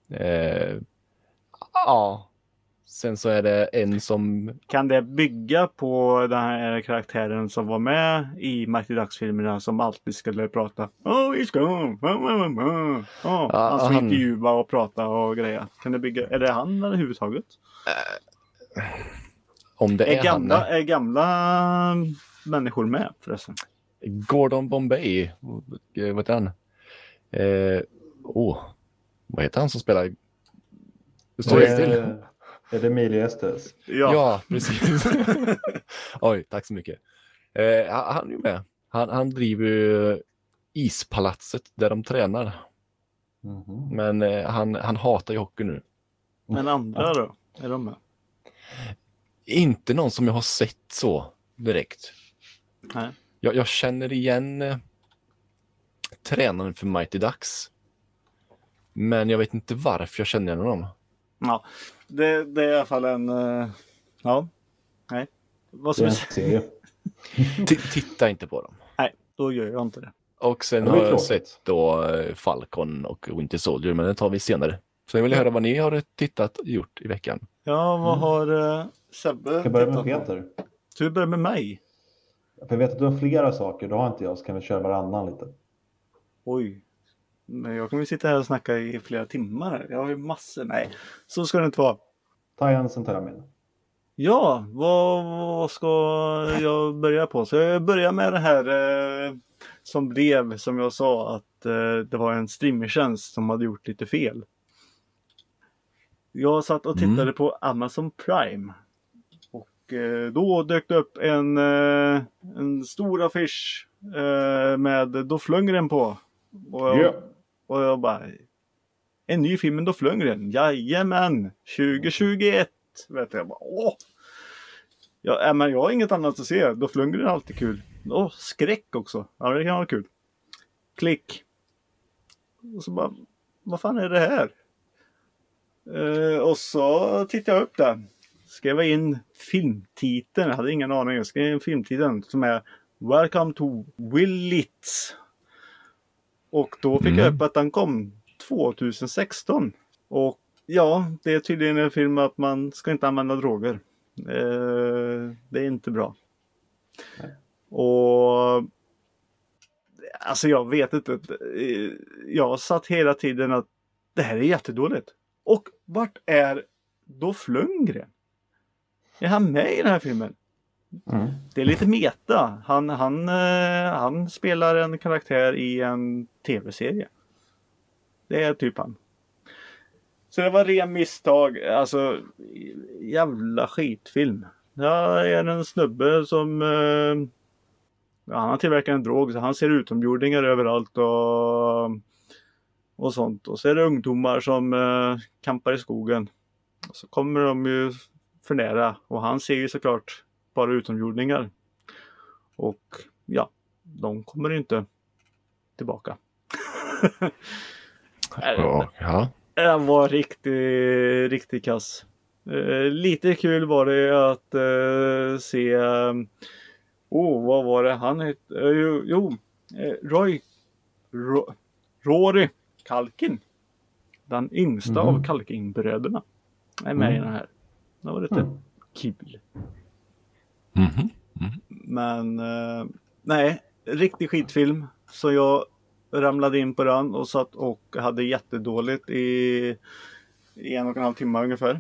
Ja. Sen så är det en som... Kan det bygga på den här karaktären som var med i Mighty Ducks-filmerna som alltid skulle prata? Han som intervjuar och prata och grejer. Kan det bygga... Är det han överhuvudtaget? Om det är han... Är gamla människor med förresten? Gordon Bombay. Vad heter han? Vad heter han som spelar? Det står still. Är det Emilio Estes? Ja, precis. Oj, tack så mycket. Han är ju med. Han driver ispalatset där de tränar. Mm-hmm. Men han hatar ju hockey nu. Men andra då? Är de med? Inte någon som jag har sett så direkt. Nej. Jag känner igen tränaren för Mighty Ducks. Men jag vet inte varför jag känner igen honom. Ja, det är i alla fall en... ja, nej. Vad ska vi säga? Titta inte på dem. Nej, då gör jag inte det. Och sen har jag sett då Falcon och Winter Soldier, men det tar vi senare. Så jag vill höra vad ni har tittat och gjort i veckan. Ja, vad har Sebbe ska börja med Peter? Så vi börjar med mig. För jag vet att du har flera saker, då har inte jag, så kan vi köra varannan lite. Oj. Men jag kommer sitta här och snacka i flera timmar. Jag har ju massor. Nej, så ska det inte vara. Ta en, sen tar jag min. Ja, vad ska jag börja på? Så jag börjar med det här som blev, som jag sa, att det var en streamertjänst som hade gjort lite fel. Jag satt och tittade på Amazon Prime. Och då dök det upp en stor affisch med Dolph Lundgren på. Och jag bara, en ny film med Dolph Lundgren. Jajamän, 2021. Vet jag bara, men jag har inget annat att se. Dolph Lundgren är alltid kul. Skräck också. Ja, det kan vara kul. Klick. Och så bara, vad fan är det här? Och så tittade jag upp där. Skrev in filmtiteln. Jag hade ingen aning. Jag skrev in filmtiteln som är Welcome to Willits. Och då fick jag upp att den kom 2016. Och ja, det är tydligen en film att man ska inte använda droger. Det är inte bra. Nej. Och alltså jag vet inte. Jag satt hela tiden att det här är jättedåligt. Och vart är Dolph Lundgren? Är han med i den här filmen? Det är lite meta. Han spelar en karaktär i en tv-serie. Det är typ han. Så det var ren misstag. Alltså, jävla skitfilm. Jag är en snubbe som... han har tillverkat en drog, så han ser utomjordingar överallt och sånt. Och så är det ungdomar som kampar i skogen. Och så kommer de ju för nära. Och han ser ju såklart bara utomjordingar. Och ja, de kommer inte tillbaka. Ja. Det var riktigt kass. Lite kul var det att se... vad var det han hette? Rory Culkin. Den yngsta av Culkin-bröderna är med i den här. Det var lite kul. Men nej, riktig skitfilm. Så jag ramlade in på den och satt och hade jättedåligt i 1,5 timmar ungefär.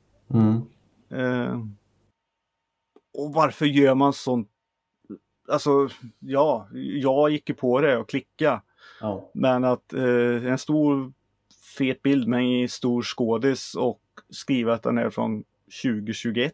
Och varför gör man sånt? Alltså, ja, jag gick ju på det och klickade. Men att en stor fet bild med en stor skådis och skriva att den är från 2021.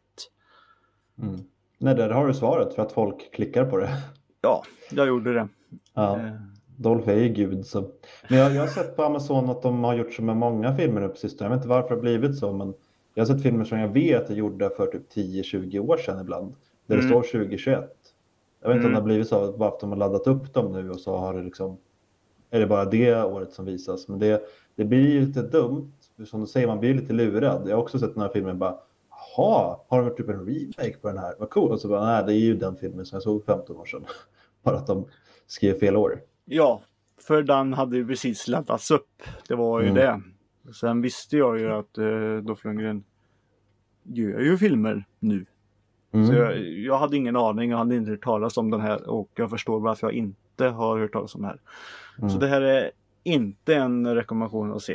Nej, där har du svaret för att folk klickar på det. Ja, jag gjorde det. Dolph är ju gud så. Men jag har sett på Amazon att de har gjort så med många filmer nu på sistone. Jag vet inte varför det har blivit så, men jag har sett filmer som jag vet är gjorda för typ 10-20 år sedan ibland. Där det står 2021. Jag vet inte om det har blivit så bara att de har laddat upp dem nu och så har det liksom, är det bara det året som visas. Men det blir ju lite dumt. Som du säger, man blir lite lurad. Jag har också sett den här filmen bara, jaha, har de gjort typ en remake på den här? Vad cool. Och så bara, nej, det är ju den filmen som jag såg 15 år sedan. Bara att de skrev fel år. Ja, för den hade ju precis laddats upp. Det var ju det. Sen visste jag ju att Dolph Lundgren gör ju filmer nu. Så jag hade ingen aning. Jag hade inte hört talas om den här. Och jag förstår varför jag inte har hört talas om den här. Så det här är inte en rekommendation att se.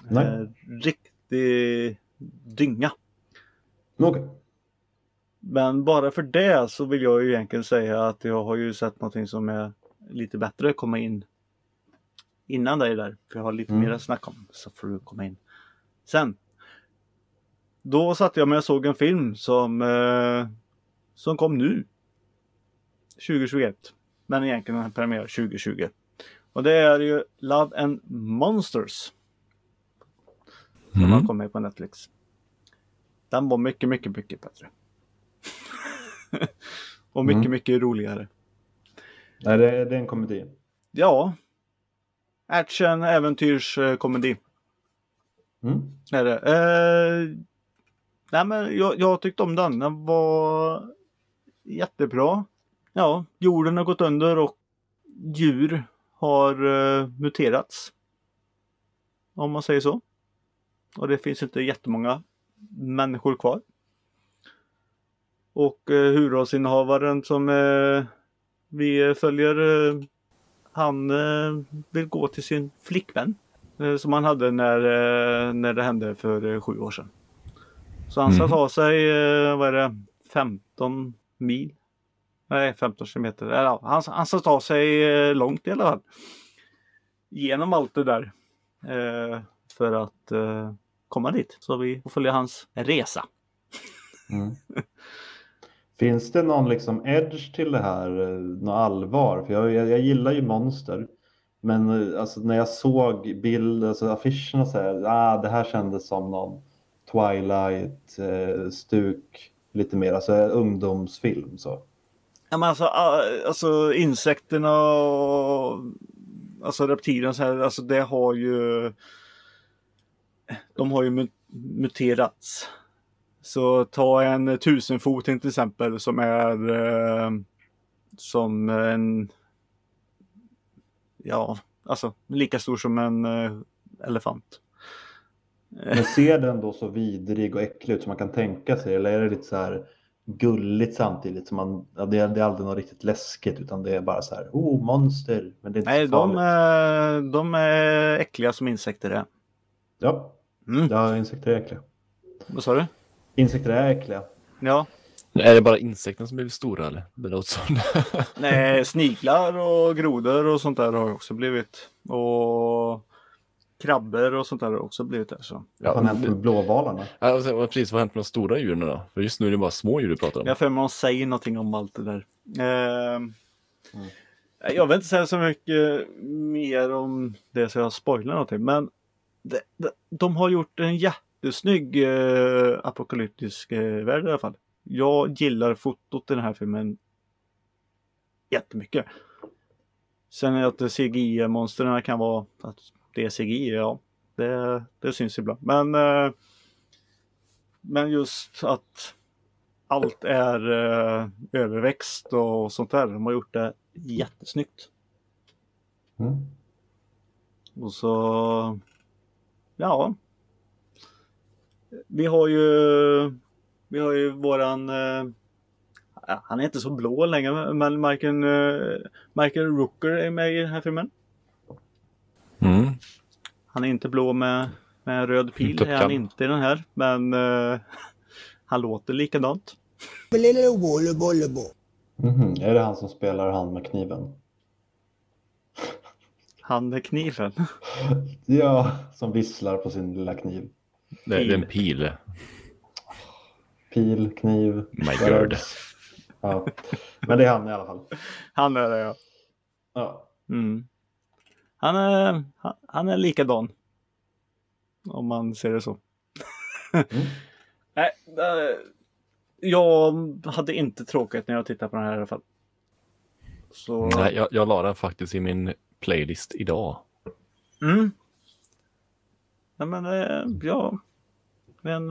Riktig dynga. Okay. Men bara för det så vill jag ju egentligen säga att jag har ju sett någonting som är lite bättre komma in innan dig där. För jag har lite mer att snacka om. Så får du komma in sen. Då satt jag med och såg en film som kom nu. 2021. Men egentligen den premiär 2020. Och det är ju Love and Monsters. Som har kommit på Netflix. Den var mycket, mycket, mycket bättre. Och mycket, mycket roligare. Nej, det är en komedi. Ja. Action, äventyrs, komedi. Är det. Nej, men jag tyckte om den. Den var jättebra. Ja, jorden har gått under och djur har muterats. Om man säger så. Och det finns inte jättemånga människor kvar. Och huvudrollsinnehavaren som vi följer, han vill gå till sin flickvän. Som han hade när det hände för 7 år sedan. Så han ska ta sig, 15 mil? Nej, 15 kilometer. Ja, han ska ta sig långt i alla fall. Genom allt det där. För att komma dit. Så vi får följa hans resa. Finns det någon liksom edge till det här? Något allvar? För jag gillar ju monster. Men alltså, när jag såg alltså affischerna så här, det här kändes som någon Twilight stuk lite mer, alltså ungdomsfilm så. Ja, men alltså insekterna och alltså reptilerna så här, alltså det har ju de har ju muterats. Så ta en 1000-foting till exempel som är som en alltså lika stor som en elefant. Men ser den då så vidrig och äcklig ut som man kan tänka sig, eller är det lite så här gulligt samtidigt som det är aldrig något riktigt läskigt utan det är bara så här, monster, men det är inte. Nej, de är äckliga som insekter är. Ja. Ja, insekter är äckliga. Vad sa du? Insekter är äckliga. Ja. Är det bara insekten som blivit stora eller? Det låter som. Nej, sniglar och grodor och sånt där har också blivit. Och krabbor och sånt där har också blivit där. Så. Vad har hänt med blåvalarna? Alltså, precis, vad har hänt med de stora djuren då? För just nu är det bara små djur du pratar om. Jag för man säger någonting om allt det där. Jag vill inte säga så mycket mer om det så jag spoilar någonting. Men de har gjort en jättesnygg apokalyptisk värld i alla fall. Jag gillar fotot i den här filmen jättemycket. Sen är att CGI-monsterna kan vara att det är CGI, ja. Det syns ibland. Men just att allt är överväxt och sånt där. De har gjort det jättesnyggt. Och så ja. Vi har ju våran han är inte så blå längre, men Michael Rooker är med i den här filmen. Han är inte blå med röd pil, är han inte i den här, men han låter likadant. Är det han som spelar han med kniven? Han med kniven? Ja, som visslar på sin lilla kniv. Det är en pil. Pil, kniv. My God. Ja. Men det är han i alla fall. Han är det, ja. Ja. Han är likadan. Om man ser det så. Nej, jag hade inte tråkigt när jag tittade på den här i alla fall. Så... Nej, jag la den faktiskt i min playlist idag. Nej, men ja. En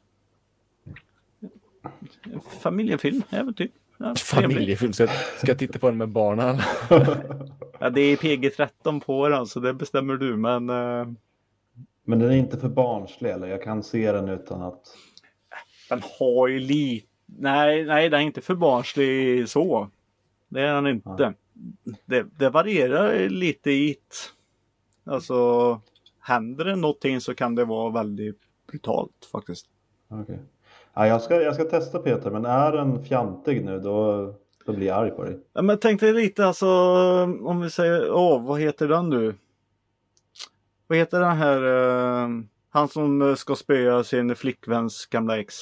familjefilm, äventyr. Ja, familjefilm, ska jag titta på den med barnen? Ja, det är PG-13 på den, så det bestämmer du, men... Men den är inte för barnslig, eller? Jag kan se den utan att... Den har ju lite... Nej, den är inte för barnslig så. Det är den inte. Ja. Det varierar lite i it. Alltså, händer det någonting så kan det vara väldigt brutalt faktiskt. Okej. Ja, jag ska testa, Peter, men är den fjantig nu då blir jag arg på dig. Ja, men tänk dig lite, alltså, om vi säger, vad heter den nu? Vad heter den här, han som ska spöa sin flickväns gamla ex?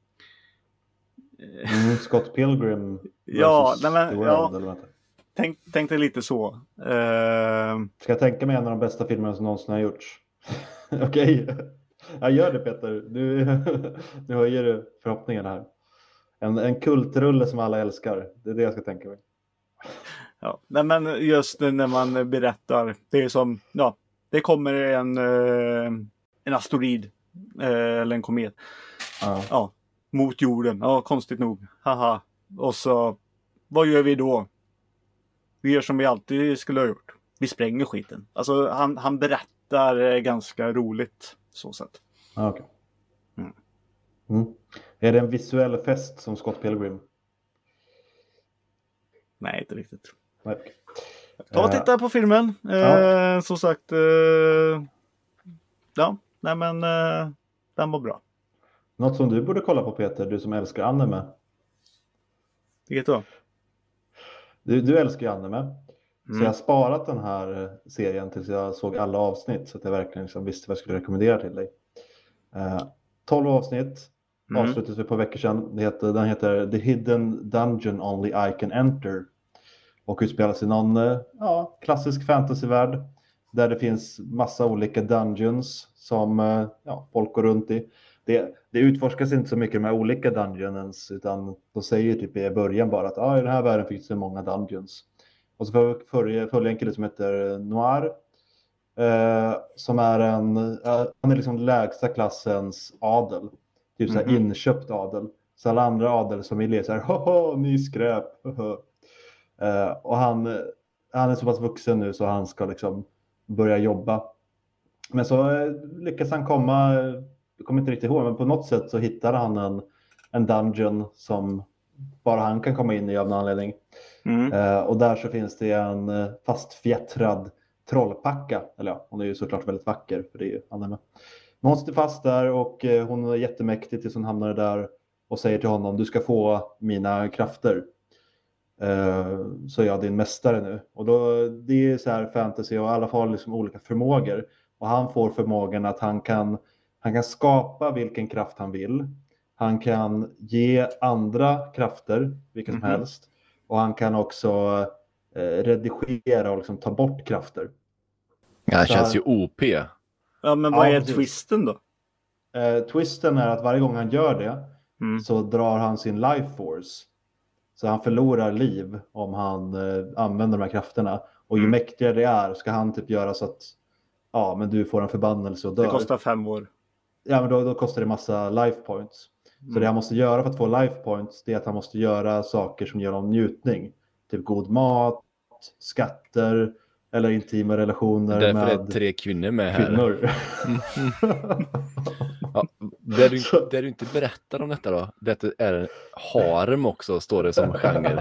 Scott Pilgrim ja, versus The World, eller vad? Tänk dig lite så. Ska jag tänka mig en av de bästa filmerna som någonsin har gjorts? Okej. Jag gör det, Peter. Nu höjer du förhoppningen här. En kultrulle som alla älskar. Det är det jag ska tänka mig. Ja, men just när man berättar. Det är som, ja, det kommer en asteroid eller en komet. Ja, mot jorden. Ja, konstigt nog. Haha. Och så, vad gör vi då? Vi gör som vi alltid skulle ha gjort. Vi spränger skiten. Alltså han berättar ganska roligt så sätt. Okay. Är det en visuell fest som Scott Pilgrim? Nej, inte riktigt. Nej. Ta och titta på filmen. Som sagt. Ja, nej men den var bra. Något som du borde kolla på, Peter, du som älskar anime. Vilket då? Du älskar ju anime. Så jag har sparat den här serien tills jag såg alla avsnitt. Så att jag verkligen liksom visste vad jag skulle rekommendera till dig. 12 avsnitt. Avslutades för ett par veckor sedan. Den heter The Hidden Dungeon Only I Can Enter. Och utspelas i någon klassisk fantasyvärld. Där det finns massa olika dungeons som folk går runt i. Det utforskas inte så mycket de här olika dungeons, utan de säger typ i början bara att i den här världen finns det många dungeons. Och så följer en kille som heter Noir, som är han är liksom lägsta klassens adel. Typ så här inköpt adel. Så alla andra adelsfamiljer är så här, haha, ni skräp. Och han är så pass vuxen nu så han ska liksom börja jobba. Men så lyckas han jag kommer inte riktigt ihåg, men på något sätt så hittar han en dungeon som bara han kan komma in i av någon anledning. Och där så finns det en fastfjättrad trollpacka. Eller ja, hon är ju såklart väldigt vacker, för det är ju anime. Men hon sitter fast där och hon är jättemäktig tills hon hamnar där och säger till honom, du ska få mina krafter. Så är jag din mästare nu. Och då, det är så här fantasy och alla får liksom olika förmågor. Och han får förmågan att han kan skapa vilken kraft han vill. Han ge andra krafter, vilka som helst. Och han kan också redigera och liksom ta bort krafter. Ja, det känns ju OP. Ja, men vad är twisten då? Twisten är att varje gång han gör det så drar han sin life force. Så han förlorar liv om han använder de här krafterna. Och ju mäktigare det är ska han typ göra så att men du får en förbannelse och dör. Det kostar 5 år. Ja, men då kostar det massa life points. Så det han måste göra för att få life points, det är att han måste göra saker som ger honom njutning. Typ god mat, skatter eller intima relationer därför med är 3 kvinnor med här. Kvinnor. Det du inte berättar om detta då, det är harem också, står det som genre.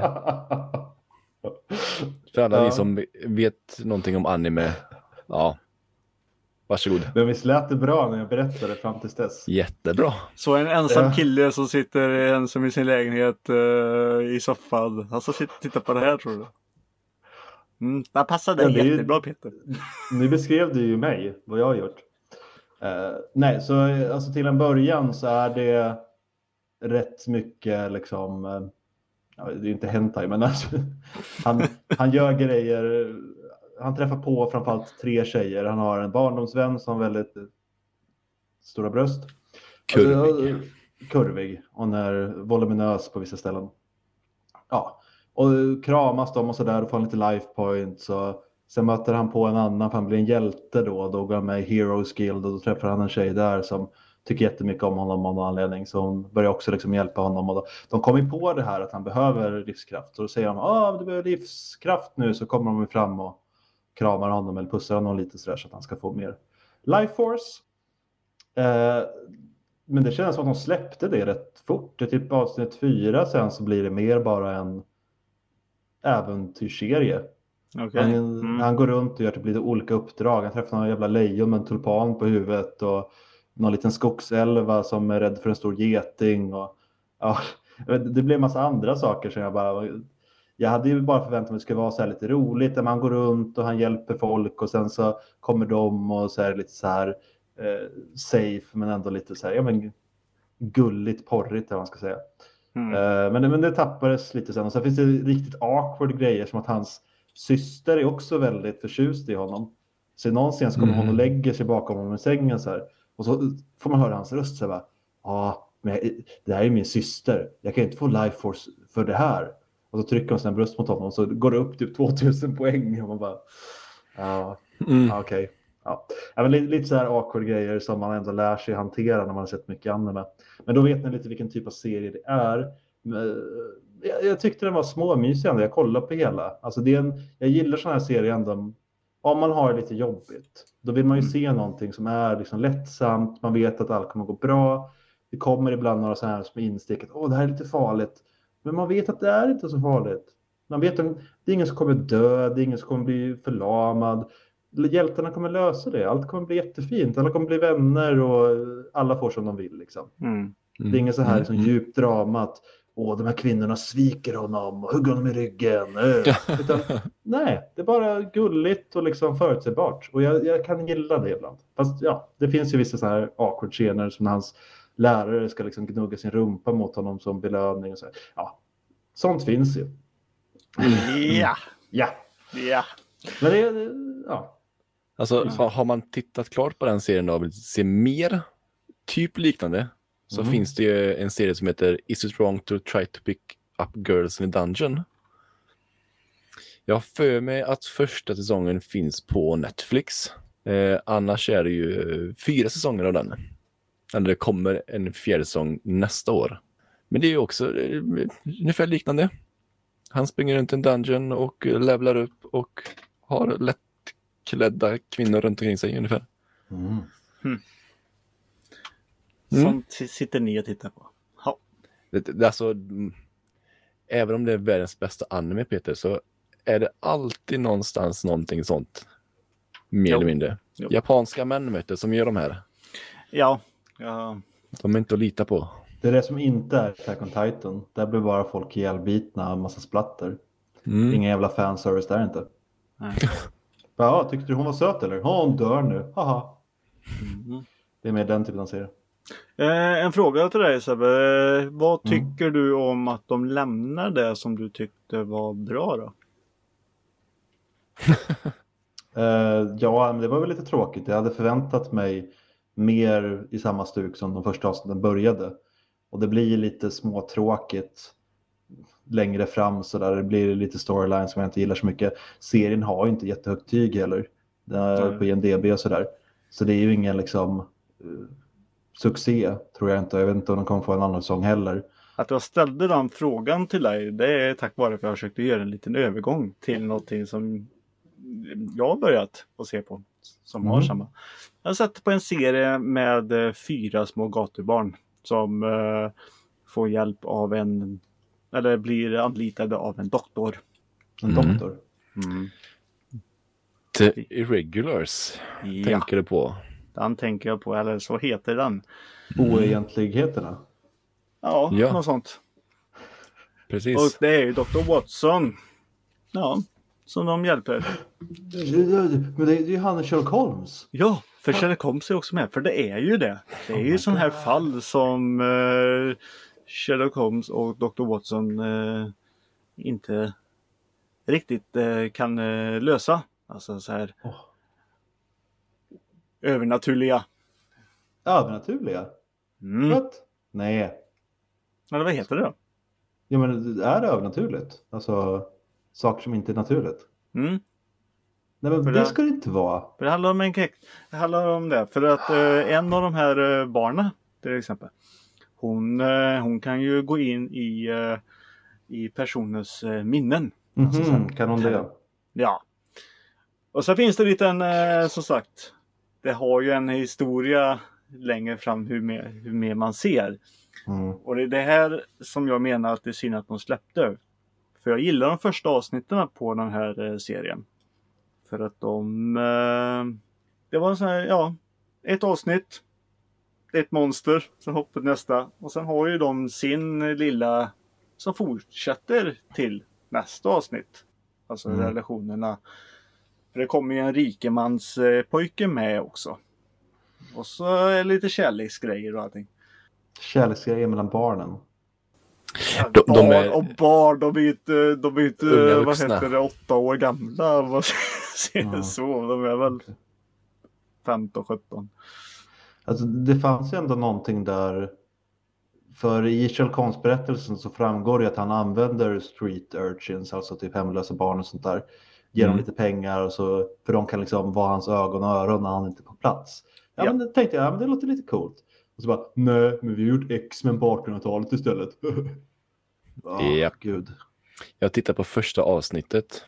För alla ni som vet någonting om anime, varsågod. Men visst lät det bra när jag berättade fram till dess? Jättebra. Så en ensam kille som sitter ensam i sin lägenhet i soffan. Han ska titta på det här, tror du? Det passar dig jättebra, Peter. Nu beskrev du ju mig, vad jag har gjort. Nej, så alltså till en början så är det rätt mycket liksom... det är ju inte hentai, men alltså, han gör grejer... han träffar på framförallt 3 tjejer. Han har en barndomsvän som har väldigt stora bröst. Kurvig. Hon är voluminös på vissa ställen. Ja, och kramas de och sådär och får lite life points. Och sen möter han på en annan, för han blir en hjälte då. Då går han med i Heroes Guild och då träffar han en tjej där som tycker jättemycket om honom av någon anledning. Så hon börjar också liksom hjälpa honom. Och de kommer ju på det här att han behöver livskraft. Så då säger de, du behöver livskraft nu. Så kommer de fram och kramar honom eller pussar honom lite sådär så att han ska få mer life force. Men det känns som att de släppte det rätt fort. Det är typ avsnitt 4 sen så blir det mer bara en äventyrsserie. Okay. Han går runt och gör typ lite olika uppdrag. Han träffar någon jävla lejon med en tulpan på huvudet och någon liten skogsälva som är rädd för en stor geting. Och, ja, det blev en massa andra saker som jag hade ju bara förväntat mig att det skulle vara så här lite roligt. Där man går runt och han hjälper folk och sen så kommer de och så är lite så här safe men ändå lite så här, gulligt porrigt eller vad man ska säga. Men det tappades lite sen. Och sen finns det riktigt awkward grejer som att hans syster är också väldigt förtjust i honom. Så någonstans kommer hon och lägger sig bakom honom i sängen så här. Och så får man höra hans röst så här bara, men det här är min syster. Jag kan inte få life force för det här. Och så trycker hon sina bröst mot honom och så går det upp typ 2000 poäng och man bara, okej. Ja, men lite så här awkward grejer som man ändå lär sig hantera när man har sett mycket anime. Men då vet ni lite vilken typ av serie det är. Jag tyckte den var småmysig ändå. Jag kollade på hela. Alltså jag gillar såna här serier ändå. Om man har det lite jobbigt, då vill man ju se någonting som är liksom lättsamt. Man vet att allt kommer gå bra. Det kommer ibland några så här som instick att det här är lite farligt. Men man vet att det är inte så farligt. Man vet att det är ingen som kommer dö, det är ingen som kommer bli förlamad. Hjältarna kommer lösa det. Allt kommer bli jättefint. Alla kommer bli vänner och alla får som de vill liksom. Det är ingen så här liksom, djupt drama att de här kvinnorna sviker honom och hugger honom i ryggen. Utan, nej, det är bara gulligt och liksom förutsägbart. Och jag kan gilla det ibland. Fast det finns ju vissa så här awkward scener som när hans lärare ska liksom gnugga sin rumpa mot honom som belöning och så här. Ja, sånt finns ju. Ja. Men Alltså, har man tittat klart på den serien och vill se mer typ liknande så finns det ju en serie som heter Is it wrong to try to pick up girls in a dungeon? Jag har för mig att första säsongen finns på Netflix. Annars är det ju 4 säsonger av den. Eller det kommer en 4:e säsong nästa år. Men det är ju också ungefär liknande. Han springer runt en dungeon och levlar upp och har lättklädda kvinnor runt omkring sig ungefär. Sånt sitter ni och tittar på. Ja. Alltså, även om det är världens bästa anime, Peter, så är det alltid någonstans någonting sånt. Mer eller mindre. Jo. Japanska män som gör de här. Ja. De är inte att lita på. Det är det som inte är Attack on Titan. Där blir bara folk ihjälbitna och massa splatter. Ingen jävla fanservice där inte. Nej. Tyckte du hon var söt eller? Hon dör nu. Haha. Det är mer den typen av serie. En fråga till dig, Sebbe. Vad tycker du om att de lämnar det som du tyckte var bra då? Men det var väl lite tråkigt. Jag hade förväntat mig mer i samma stuk som de första avsnitten började. Och det blir lite småtråkigt längre fram så där. Det blir lite storyline som jag inte gillar så mycket. Serien har ju inte jättehögt tyg heller. På IMDb och sådär. Så det är ju ingen liksom succé tror jag inte. Jag vet inte om de kommer få en annan säsong heller. Att jag ställde den frågan till dig, det är tack vare att jag försökte göra en liten övergång till någonting som jag har börjat att se på. Som har samma. Jag har sett på en serie med 4 små gatubarn som får hjälp av eller blir anlitade av en doktor. En doktor? The Irregulars tänker du på? Den tänker jag på, eller så heter den. Oegentligheterna? Ja, något sånt. Precis. Och det är ju Dr. Watson. Ja, som de hjälper. Men det är ju han Sherlock Holmes. Ja, för Sherlock Holmes är också med. För det är ju det. Det är ju sån här fall som Sherlock Holmes och Dr. Watson inte riktigt kan lösa. Alltså så här övernaturliga. Övernaturliga? What? Nej. Eller vad heter det då? Ja, men är det övernaturligt? Alltså saker som inte är naturligt. Nej, men det ska det inte vara. För det handlar om det. För att en av de här barnen till exempel. Hon kan ju gå in i personens minnen. Alltså, kan hon det? Ja. Och så finns det lite som sagt. Det har ju en historia längre fram hur mer man ser. Och det är det här som jag menar att det är synd att de släppte. För jag gillar de första avsnitten på den här serien. För att det var så här, ett avsnitt, ett monster, sen hoppar nästa. Och sen har ju de sin lilla som fortsätter till nästa avsnitt. Alltså relationerna. För det kommer ju en rikemans pojke med också. Och så är det lite kärleksgrejer och allting. Kärleksgrejer mellan barnen. Ja, barn, de är inte vad heter det, 8 år gamla. Vad ser så? De är väl 15-17. Alltså det fanns ju ändå någonting där. För i Sherlock Holmes-berättelsen så framgår det att han använder street urchins, alltså typ hemlösa barn och sånt där. Ger dem lite pengar och så, för de kan liksom vara hans ögon och öron när han inte är på plats. Men det tänkte jag, men det låter lite coolt. Och så bara, nej, men vi har gjort X-Men på 1800-talet istället. Gud. Jag tittar på första avsnittet.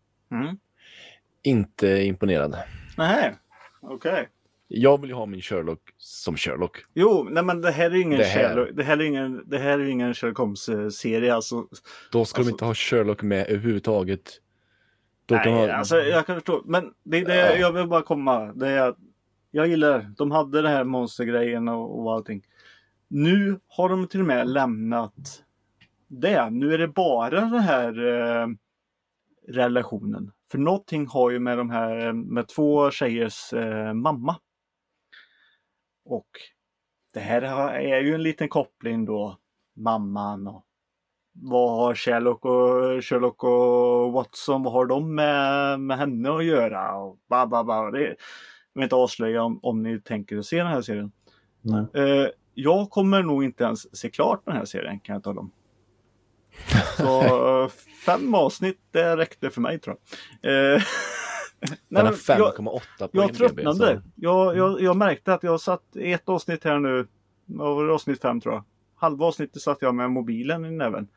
Inte imponerad. Nej, okej. Jag vill ju ha min Sherlock som Sherlock. Jo, nej men det här är ingen Sherlock. Det här är ingen Sherlock Holmes-serie alltså. Då ska de inte ha Sherlock med överhuvudtaget. Alltså jag kan förstå. Men det är det jag vill bara komma. Det är att jag gillar, de hade det här monstergrejen och allting. Nu har de till och med lämnat det. Nu är det bara den här relationen. För någonting har ju med de här, med 2 tjejers mamma. Och det här är ju en liten koppling då. Mamman och vad har Sherlock och Watson, vad har de med henne att göra? Och det, jag vill inte avslöja om ni tänker se den här serien. Nej. Jag kommer nog inte ens se klart den här serien, kan jag tala om. Så 5 avsnitt, det räckte för mig tror jag. Den har 5,8 på jag tröttnade. Jag märkte att jag satt ett avsnitt här nu. Över avsnitt 5 tror jag. Halva avsnittet satt jag med mobilen i näven.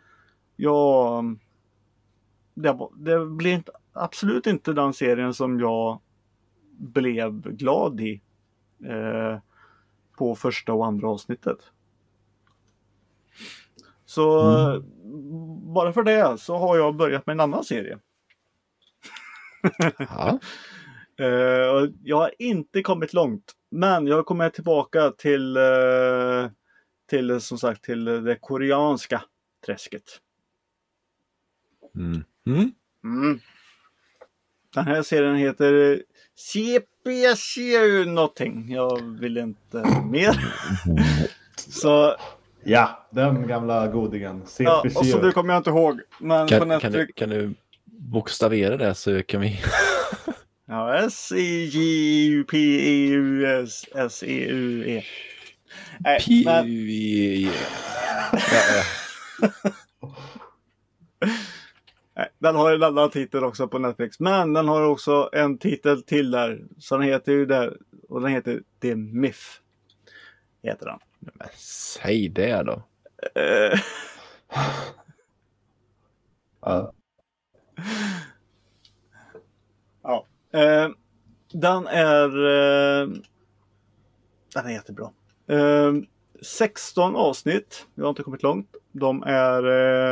Det blev absolut inte den serien som jag blev glad i på första och andra avsnittet. Så bara för det så har jag börjat med en annan serie. Jag har inte kommit långt, men jag kommer tillbaka till som sagt till det koreanska träsket. Den här serien heter CPCU någonting. Jag vill inte mer. Så ja, den gamla godingen. Och så det kommer jag inte ihåg. Men kan du bokstavera det så kan vi... Ja, SEGUPEUSSEUE. Den har en annan titel också på Netflix. Men den har också en titel till där. Så den heter ju där. Och den heter The Myth. Heter den. Men säg det då. Ja. Den är jättebra. 16 avsnitt. Jag har inte kommit långt. De är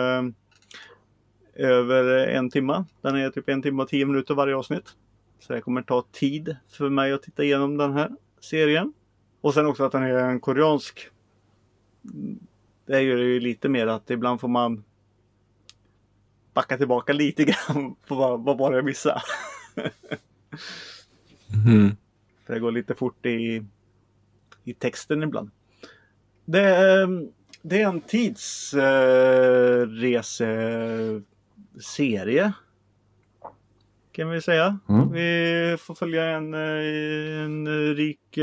över 1 timme. Den är typ 1 timme och 10 minuter varje avsnitt. Så det kommer ta tid för mig att titta igenom den här serien. Och sen också att den är en koreansk. Det gör det ju lite mer att ibland får man backa tillbaka lite grann på vad bara jag missar. För det går lite fort i texten ibland. Det är en tidsreseserie. kan vi säga. Vi får följa en rik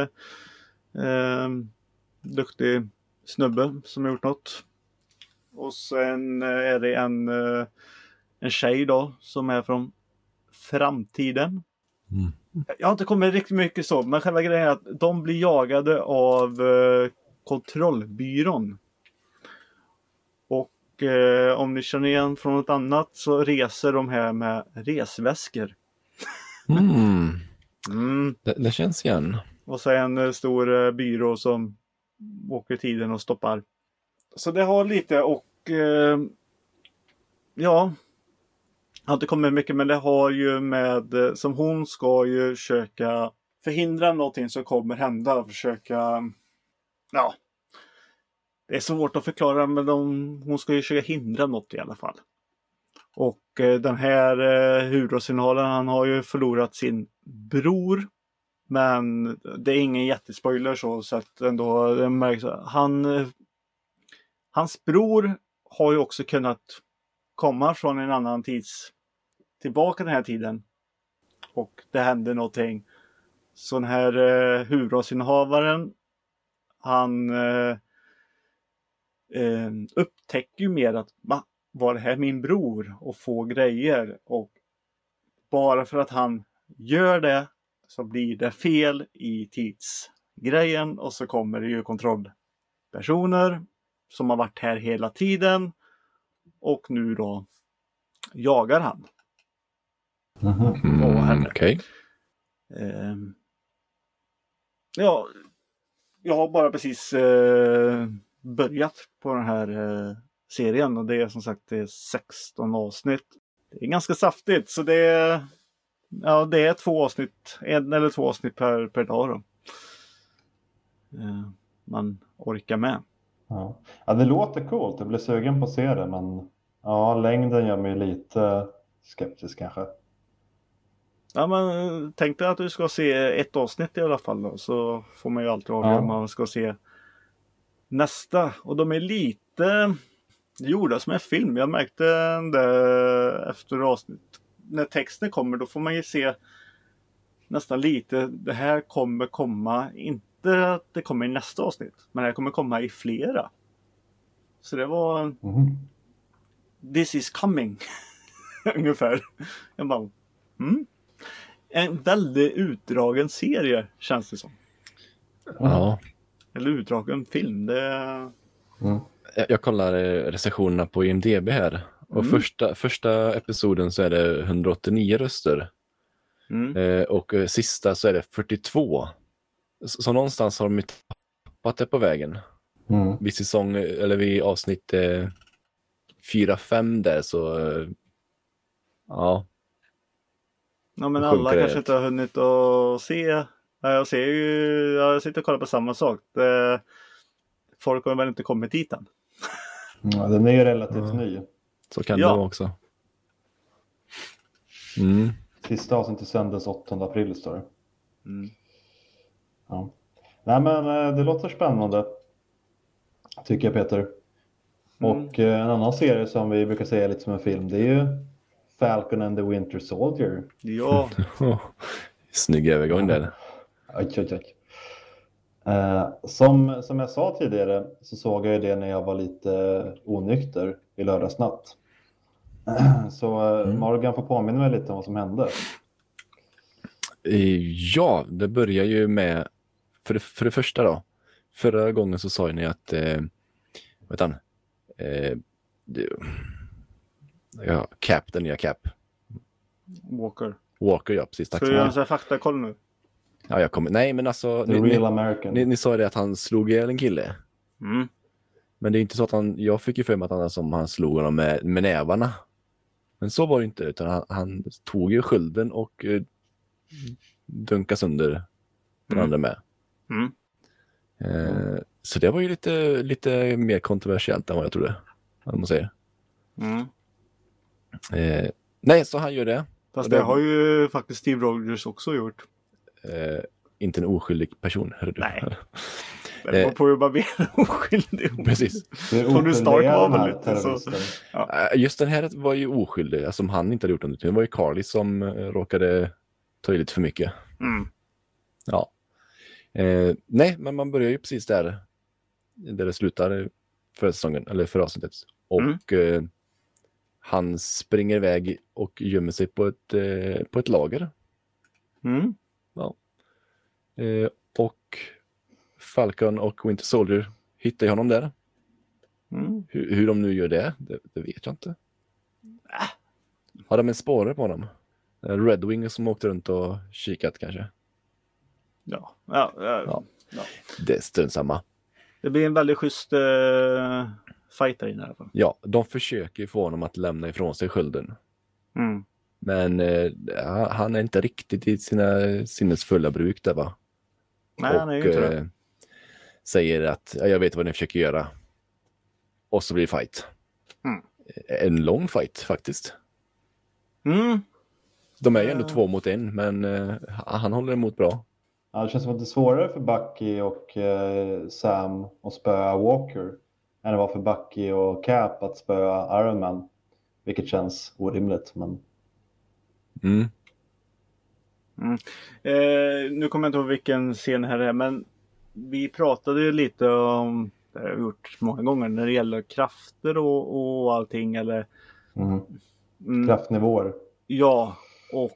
duktig snubbe som har gjort något. Och sen är det en tjej då som är från framtiden. Jag har inte kommit riktigt mycket så, men själva grejen är att de blir jagade av kontrollbyrån. Och om ni känner igen från något annat så reser de här med resväskor. Det känns igen. Och så en stor byrå som åker tiden och stoppar. Så det har lite och ja, har inte kommit mycket, men det har ju med som hon ska ju försöka förhindra någonting som kommer hända, försöka, ja, det är svårt att förklara, men hon ska ju försöka hindra något i alla fall. Och den här huvudrollsinnehavaren, han har ju förlorat sin bror, men det är ingen jättespoiler så att ändå det märks, hans bror har ju också kunnat komma från en annan tillbaka den här tiden. Och det hände någonting. Så den här huvudrollsinnehavaren, han upptäcker ju mer att var det här min bror och få grejer. Och bara för att han gör det så blir det fel i tidsgrejen. Och så kommer det ju kontrollpersoner som har varit här hela tiden. Och nu då jagar han. Okej. Ja, jag har bara precis börjat på den här serien. Och det är som sagt 16 avsnitt. Det är ganska saftigt. Så det är 2 avsnitt. 1 eller 2 avsnitt per dag då. Man orkar med. Ja, det låter coolt. Jag blir sugen på att se det, men ja, längden gör mig lite skeptisk kanske. Ja, men tänk dig att du ska se 1 avsnitt i alla fall då, så får man ju alltid avgöra om man ska se nästa. Och de är lite gjorda som en film. Jag märkte det efter avsnitt. När texten kommer då får man ju se nästan lite. Det här kommer komma, inte att det kommer i nästa avsnitt, men det här kommer komma i flera. Så det var this is coming ungefär. Jag bara en väldigt utdragen serie känns det som. Ja. Eller utdragen film. Jag kollar recensionerna på IMDb här. Och första episoden så är det 189 röster. Och sista så är det 42. Så någonstans har de tappat det på vägen. Vid säsong, eller vid avsnitt 4-5 där så ja. Ja, men alla kanske inte har hunnit att se. Jag sitter och kollar på samma sak. Folk har väl inte kommit dit än. Ja, den är ju relativt ny. Så kan det vara också. Sista avsnittet sändes 8 april står det. Ja. Nej, men det låter spännande. Tycker jag, Peter. Och en annan serie som vi brukar säga lite som en film, det är ju Falcon and the Winter Soldier. Ja. Snygg övergång där. Oj. Som jag sa tidigare så såg jag det när jag var lite onykter i lördagsnatt. Så Morgan får påminna mig lite om vad som hände. Ja, det börjar ju med för det första då. Förra gången så sa ni att Cap, den nya Cap. Walker, ja, precis. Tack så så mycket. Ska du göra faktakoll nu? Ja, jag kommer. Nej, men alltså ni sa det att han slog ihjäl en kille. Men det är inte så att jag fick ju för mig att han slog honom med nävarna. Men så var det inte, utan han tog ju skölden och dunkade sönder den andra med. Så det var ju lite mer kontroversiellt än vad jag trodde, vad man säger. Nej, så han gör det. Fast det har ju faktiskt Steve Rogers också gjort. Inte en oskyldig person, hörde du. Nej. Det var på hur man blir oskyldig. Precis. Tony Stark var väl lite så. Ja. Just den här var ju oskyldig, som han inte hade gjort någonting. Det var ju Carly som råkade ta i lite för mycket. Ja. Nej, men man börjar ju precis där det slutar för säsongen, eller för avsnittet. Och han springer iväg och gömmer sig på ett lager. Ja. Och Falcon och Winter Soldier hittar honom där. Hur de nu gör det vet jag inte. Har de en spårare på honom? Red Wing som åkte runt och kikat kanske? Ja. Det är strunt samma. Det blir en väldigt schysst fight där inne i alla fall. Ja, de försöker få honom att lämna ifrån sig skölden. Men han är inte riktigt i sina sinnesfulla bruk där, va? Nej, han är ju inte det. Säger att jag vet vad ni försöker göra. Och så blir det fight. En lång fight faktiskt. De är ju ändå 2 mot 1, men han håller emot bra. Ja, det känns som att det är svårare för Bucky och Sam att spöa Walker än det var för Bucky och Cap att spöa Iron Man. Vilket känns orimligt, men... Nu kommer jag inte ihåg vilken scen här är, men vi pratade ju lite om, det har vi gjort många gånger, när det gäller krafter och allting, eller kraftnivåer. Ja, och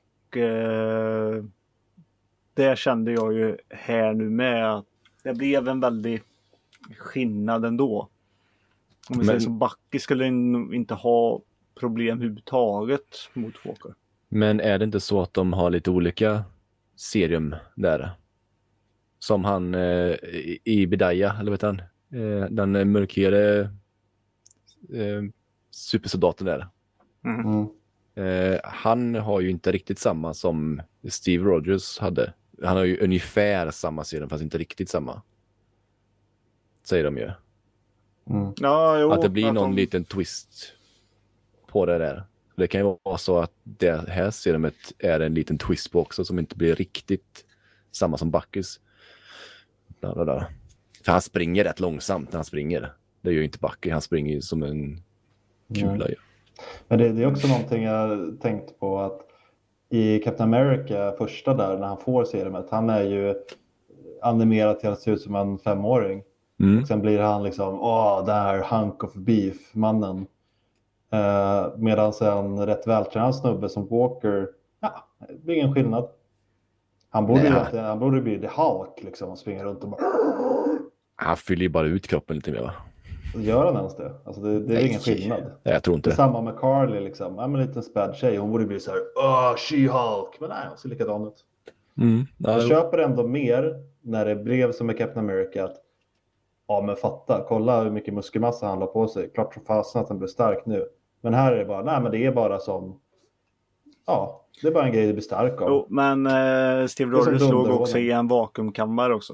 det kände jag ju här nu med att det blev en väldig skillnad ändå. Om vi säger så, Bucky skulle inte ha problem överhuvudtaget mot Walker. Men är det inte så att de har lite olika serum där? Som han i Bedaya, eller vet han? Den mörkare supersoldaten där. Han har ju inte riktigt samma som Steve Rogers hade. Han har ju ungefär samma serum, fast inte riktigt samma. Säger de ju. Ja, jo, att det blir någon liten twist på det där. Det kan ju vara så att det här serumet är en liten twist på också, som inte blir riktigt samma som Buckys. För han springer rätt långsamt när han springer. Det gör ju inte Bucky, han springer ju som en kula. Men det är också någonting jag tänkt på, att i Captain America första där, när han får serumet, han är ju animerad till att se ut som en 5-åring. Och sen blir han liksom, där hunk of beef mannen. Medan sen rätt vältränad snubbe som Walker, det blir ingen skillnad. Han borde bli The Hulk liksom, och springa runt och bara... Han fyller ju bara ut kroppen lite mer, va? Gör han ens det? Alltså det är ingen skillnad. Nej, jag tror inte det. Samma med Carly liksom. En liten späd tjej. Hon borde bli så här, She-Hulk. Men nej, hon ser likadan ut. Jag köper ändå mer när det blev som med Captain America att men fatta, kolla hur mycket muskelmassa han la på sig. Klart så fasen att han blir stark nu. Men här är det bara, men det är bara som... det är bara en grej att bli stark av. Jo, men Steve Rogers slog också i en vakuumkammare också.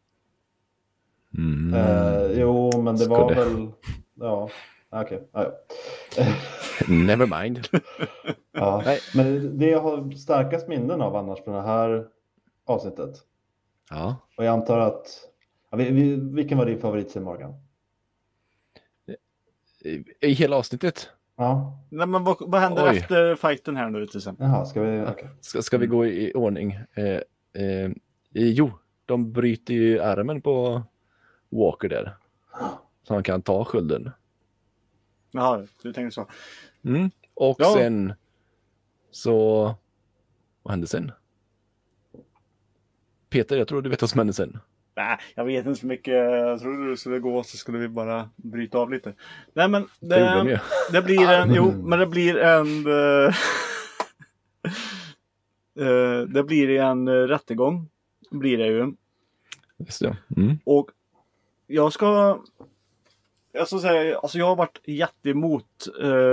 Jo, men det var väl... Okej. Never mind. Nej. Men det jag har starkast minnen av annars på det här avsnittet. Ja. Och jag antar att... vilken var din favoritscen, Morgan? I hela avsnittet? Ja. Nej, men vad händer efter fighten här nu till exempel? Jaha, ska vi... Okay. Ska vi gå i ordning? Jo, de bryter ju armen på Walker där. Så han kan ta skölden. Jaha, du tänkte så. Och sen så... Vad hände sen? Peter, jag tror du vet vad som hände sen. Nej, jag vet inte så mycket. Jag trodde du skulle gå, så skulle vi bara bryta av lite. Nej, men det blir en... det blir en... det blir en rättegång. Blir det ju. Just det. Och jag ska säga, alltså jag har varit jättemot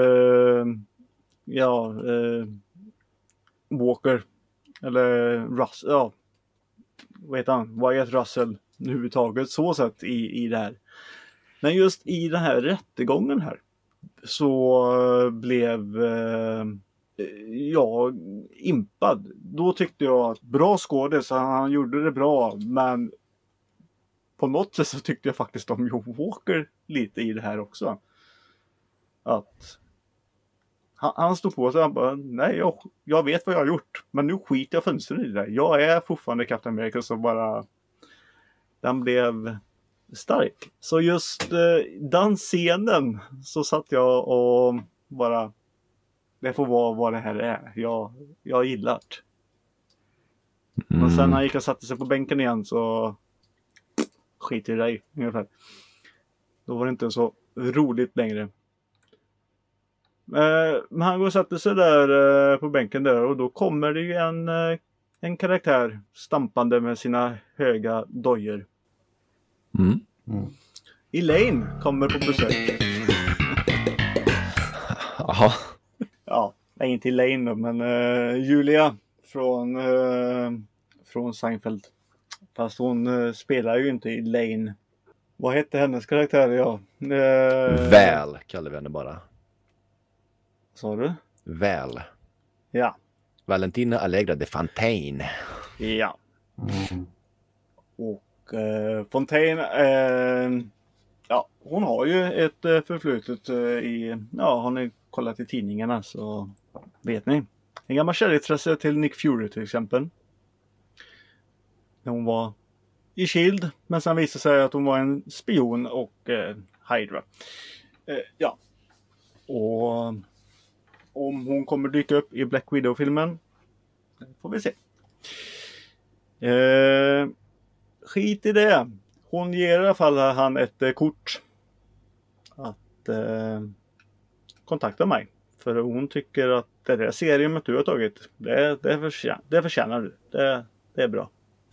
Walker eller Russell, vad heter han? Wyatt Russell överhuvudtaget så sett i det här. Men just i den här rättegången här så blev jag impad. Då tyckte jag att bra skådis, han gjorde det bra, men på något sätt så tyckte jag faktiskt om Joe Walker lite i det här också. Att han stod på sig och han bara, nej jag vet vad jag har gjort. Men nu skiter jag fönstret i det. Jag är fortfarande Captain America, så bara den blev stark. Så just den scenen så satt jag och bara, det får vara vad det här är. Jag gillar det. Men sen när han gick och satte sig på bänken igen så skit i dig ungefär. Då var det inte så roligt längre. Men han går och sätter sig där på bänken där, och då kommer det ju en karaktär stampande med sina höga dojor. Elaine kommer på besök. Jaha. Ja, inte Elaine då, men Julia från Seinfeld. Fast hon spelar ju inte Elaine. Vad hette hennes karaktär? Ja. Väl kallar vi henne bara. Sa du? Väl. Ja. Valentina Allegra de Fontaine. Ja. Och Fontaine, ja, hon har ju ett förflutet har ni kollat i tidningarna så vet ni. En gammal kärleksintresse till Nick Fury till exempel. När hon var i Shield, men sen visade sig att hon var en spion och Hydra. Ja. Och om hon kommer dyka upp i Black Widow-filmen får vi se. Skit i det. Hon ger i alla fall han ett kort att kontakta mig. För hon tycker att det där seriumet du har tagit, det förtjänar du. Det är bra.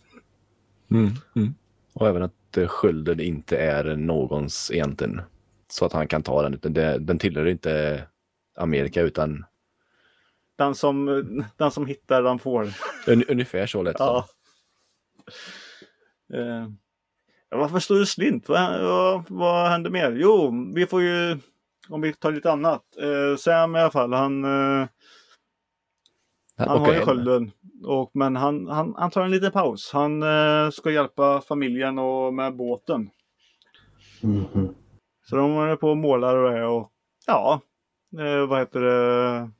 Och även att skölden inte är någons egentligen. Så att han kan ta den. Utan den tillhör inte Amerika utan... Den som hittar den får. Ungefär så lätt. Ja. Varför står det slint? Vad händer mer? Jo, vi får ju... Om vi tar lite annat. Sam i alla fall, han har ju skölden. Men han tar en liten paus. Han ska hjälpa familjen och med båten. Så de är på och målar och det. Och ja, vad heter det?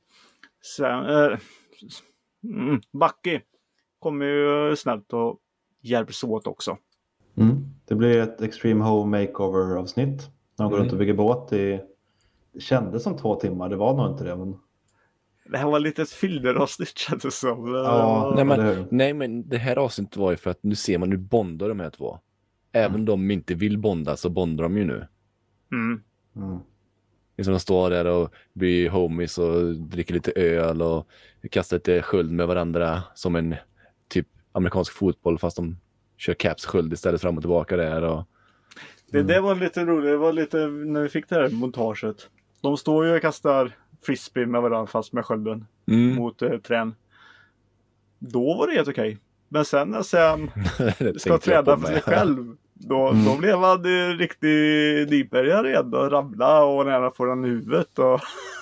Bucky kommer ju snällt och hjälps åt också. Det blir ett Extreme Home Makeover avsnitt. När de går runt och bygger båt. Det kändes som 2 timmar. Det var nog inte det. Men... Det här var lite ett filderavsnitt kändes som. Ja, nej, men det här avsnittet var ju för att nu ser man, nu bondar de här två. Även om de inte vill bonda så bondar de ju nu. Liksom de står där och blir homies och dricker lite öl och kastar lite sköld med varandra som en typ amerikansk fotboll fast de kör caps sköld istället fram och tillbaka där. Och... Det var lite roligt. Det var lite när vi fick det här montaget. De står ju och kastar frisbee med varandra fast med skölden mot trän. Då var det helt okej. Men sen när Sam ska träna för sig själv då blev han riktigt nybörjare igen och ramla och nära får han i huvudet. Och...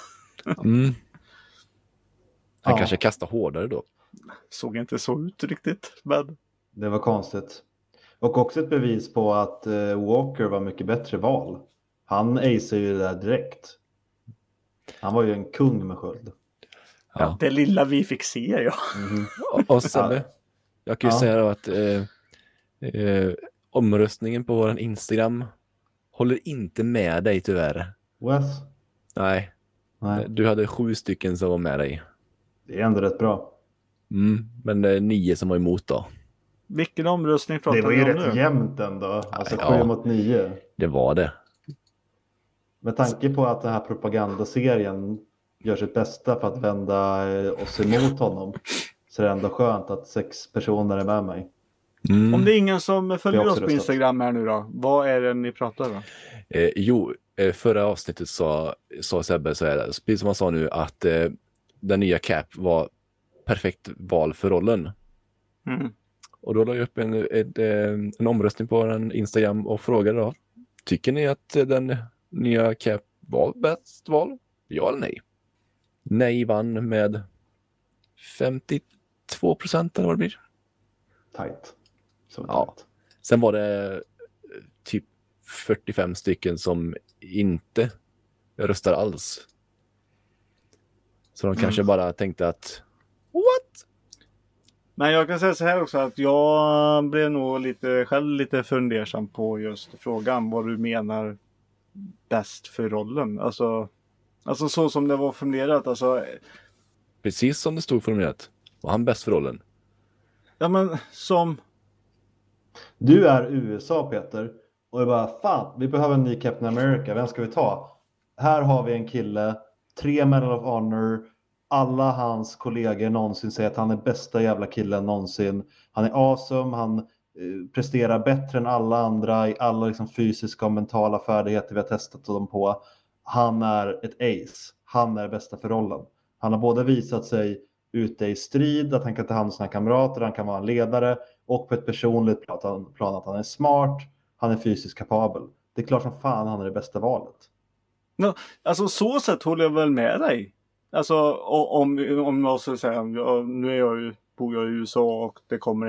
Han kanske kastar hårdare då. Såg inte så ut riktigt. Men... Det var konstigt. Och också ett bevis på att Walker var mycket bättre val. Han aceade ju det där direkt. Han var ju en kung med sköld. Ja. Det lilla vi fick se, ja. Och sen, jag kan ju säga att omröstningen på vår Instagram håller inte med dig tyvärr. Wes? Nej. Du hade 7 stycken som var med dig. Det är ändå rätt bra. Men det är 9 som var emot då. Vilken omröstning pratar vi om nu? Det var ju rätt jämnt ändå. Alltså 7 mot 9. Det var det. Med tanke på att den här propagandaserien gör sitt bästa för att vända oss emot honom så är det ändå skönt att 6 personer är med mig. Om det är ingen som följer oss på Instagram här nu då, vad är det ni pratar om? Förra avsnittet sa Sebbe så här, precis som han sa nu, att den nya Cap var perfekt val för rollen. Och då la jag upp en omröstning på en Instagram och frågade då, tycker ni att den nya Cap var bäst val? Ja eller nej? Nej vann med 52% eller vad det blir. Tight. Så ja. Sen var det typ 45 stycken som inte röstar alls. Så de kanske bara tänkte att what? Men jag kan säga så här också att jag blev nog lite fundersam på just frågan vad du menar bäst för rollen. Alltså så som det var formulerat. Alltså... Precis som det stod formulerat. Var han bäst för rollen? Ja, men som... Du är USA, Peter. Och jag bara, fan, vi behöver en ny Captain America. Vem ska vi ta? Här har vi en kille, 3 Medal of Honor. Alla hans kollegor någonsin säger att han är bästa jävla killen någonsin. Han är awesome, han presterar bättre än alla andra i alla liksom fysiska och mentala färdigheter vi har testat dem på. Han är ett ace. Han är bästa för rollen. Han har både visat sig ute i strid, att han kan ta hand om sina kamrater, han kan vara en ledare, och på ett personligt plan att han är smart, han är fysiskt kapabel. Det är klart som fan han är det bästa valet. No, alltså så sätt håller jag väl med dig. Alltså om jag skulle säga, nu bor jag i USA och det kommer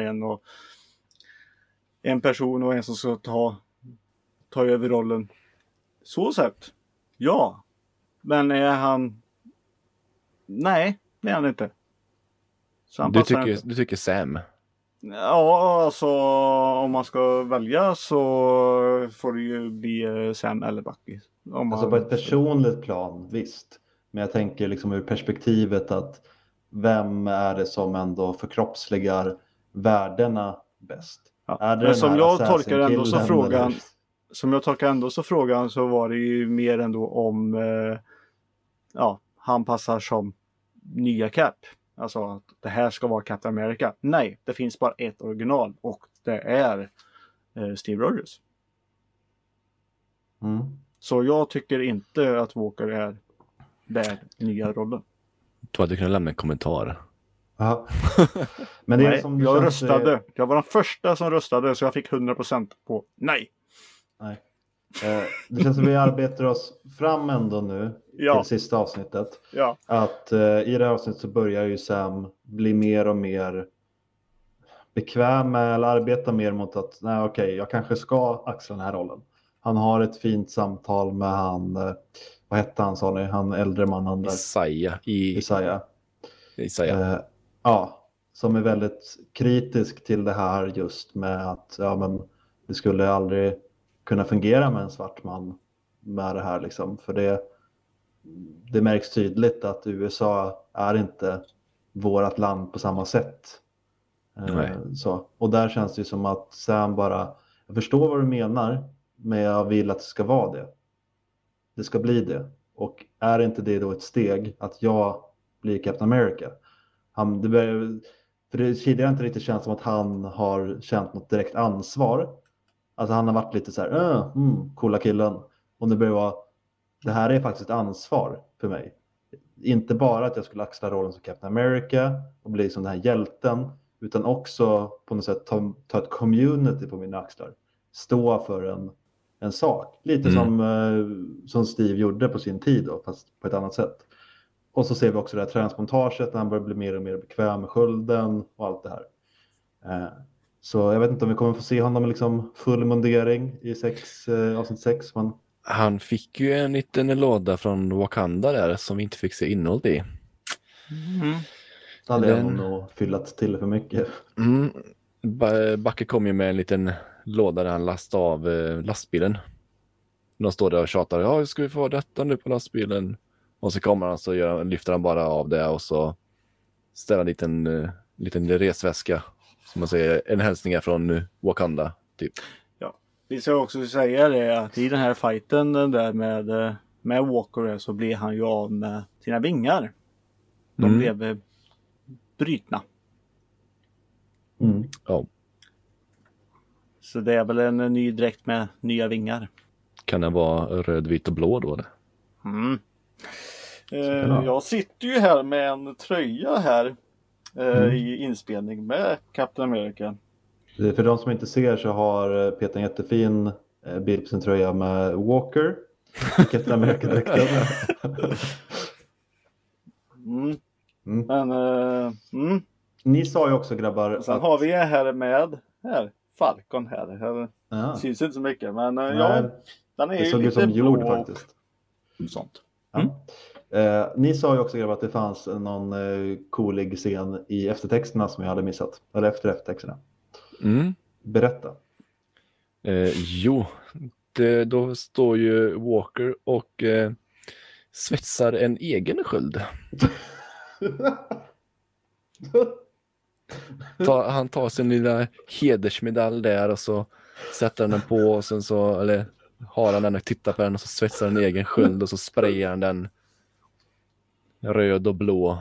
en person och en som ska ta över rollen. Så sätt, ja. Men är han... Nej, det är han inte. Du tycker Sam? Ja, alltså om man ska välja så får det ju bli Sam eller Bucky. Alltså på ett personligt plan, visst. Men jag tänker liksom ur perspektivet att vem är det som ändå förkroppsligar värdena bäst? Ja. Är det men som jag tolkar ändå så frågan så var det ju mer ändå om han passar som nya Cap. Alltså att det här ska vara Captain America. Nej, det finns bara ett original och det är Steve Rogers. Så jag tycker inte att Walker är den nya rollen. Du hade kunnat lämna en kommentar. Ja. Men det är nej, som jag röstade. Jag var den första som röstade så jag fick 100% på nej. Det känns som vi arbetar oss fram ändå nu till sista avsnittet. Ja. Att i det här avsnittet så börjar ju Sam bli mer och mer bekväm med eller arbeta mer mot att jag kanske ska axla den här rollen. Han har ett fint samtal med vad hette han sa ni? Han äldre mannen där. Isaiah. Som är väldigt kritisk till det här just med att det skulle aldrig kunna fungera med en svart man med det här liksom. För det märks tydligt att USA är inte vårat land på samma sätt. Så. Och där känns det ju som att Sam bara, jag förstår vad du menar, men jag vill att det ska vara det. Det ska bli det. Och är inte det då ett steg att jag blir Captain America? För det tidigare inte riktigt känns som att han har känt något direkt ansvar. Alltså han har varit lite så här, coola killen. Och nu börjar vara, det här är faktiskt ett ansvar för mig. Inte bara att jag skulle axla rollen som Captain America och bli som den här hjälten. Utan också på något sätt ta ett community på mina axlar. Stå för en sak. Lite som Steve gjorde på sin tid då, fast på ett annat sätt. Och så ser vi också det här träningsmontaget när han börjar bli mer och mer bekväm med skölden och allt det här. Så jag vet inte om vi kommer få se honom liksom full mundering i avsnitt 6. Men... Han fick ju en liten låda från Wakanda där som vi inte fick se innehåll i. Det hade jag nog fyllat till för mycket. Backe kom ju med en liten låda där han lastade av lastbilen. De står där och tjatar, ska vi få detta nu på lastbilen? Och så kommer han så lyfter han bara av det och så ställer en liten resväska. Som man säger, en hälsning från Wakanda typ. Ja, vi ska också säga det att i den här fighten där med Walker så blir han ju av med sina vingar. De blev brytna. Ja. Så det är väl en ny dräkt med nya vingar. Kan det vara röd, vit och blå då? Jag sitter ju här med en tröja här i inspelning med Captain America. För de som inte ser så har Peter en jättefin bild på sin tröja med Walker. Captain America-dräkten. Men... Ni sa ju också grabbar... Sen har vi här med Falcon här. Det syns inte så mycket. Men den är det ju såg lite som jord blå faktiskt. Sånt. Ni sa ju också grabbar att det fanns någon coolig scen i eftertexterna som jag hade missat. Eller efter eftertexterna. Berätta. Jo, då står ju Walker och svetsar en egen sköld. Han tar sin lilla hedersmedalj där och så sätter han den på och sen så, eller har han den och tittar på den och så svetsar han en egen sköld och så sprayar han den röd och blå.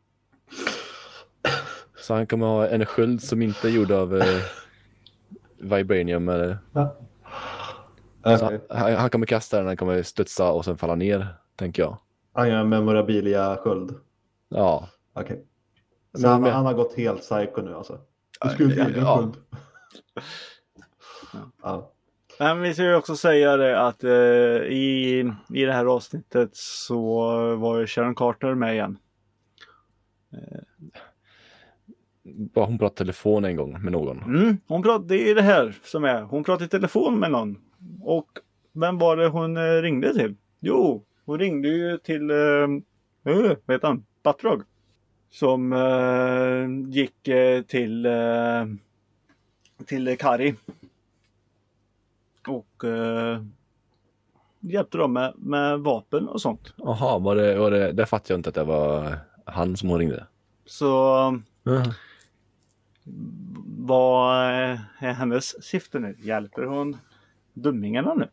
Så han kommer ha en sköld som inte är gjord av vibranium eller... Okay. Han kommer kasta den, han kommer studsa och sen falla ner, tänker jag. Han gör en memorabilia sköld. Ja. Okej. Okay. Så han har gått helt psycho nu alltså. Du skulle inte egen sköld. Ja. Men vi ska ju också säga det att i det här avsnittet så var ju Sharon Carter med igen. Hon pratade telefon en gång med någon. Det är det här som är. Hon pratade i telefon med någon. Och vem var det hon ringde till? Jo, hon ringde ju till vad heter han? Batrog. Som gick till Kari. Och hjälpte dem med vapen och sånt. Jaha, var det där fattade jag inte att det var han som hon ringde. Så vad är hennes syfte nu? Hjälper hon dummingarna nu?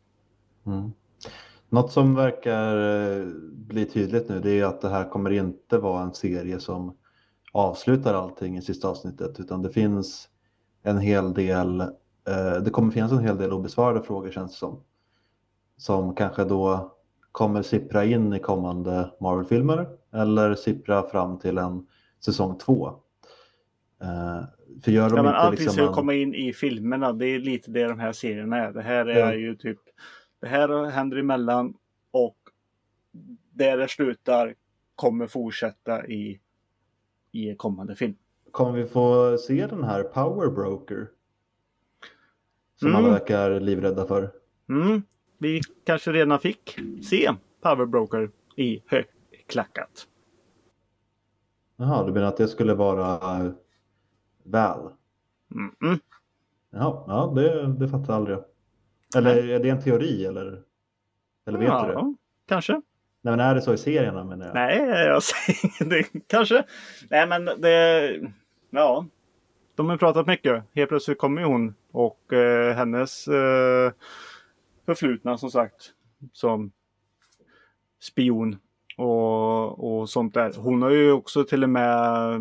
Något som verkar bli tydligt nu, det är att det här kommer inte vara en serie som avslutar allting i sista avsnittet, utan det finns en hel del det kommer finnas en hel del obesvarade frågor, känns det som kanske då kommer sippra in i kommande Marvel-filmer eller sippra fram till en säsong 2. För gör de inte allting liksom ska komma in i filmerna, det är lite det de här serierna är. Det här är ju typ, det här händer emellan och där det slutar kommer fortsätta i kommande film. Kommer vi få se den här Power Broker? Som alla verkar livrädda för. Vi kanske redan fick se Power Broker i högklackat. Jaha, du menar att det skulle vara Val? Jaha, ja, det fattar jag aldrig. Eller är det en teori eller vet du det? Kanske. Nej, men är det så i serierna menar jag? Nej, jag säger det. Kanske. Nej, men det... Ja. De har pratat mycket. Helt plötsligt kommer hon och hennes förflutna som sagt som spion och sånt där. Hon har ju också till och med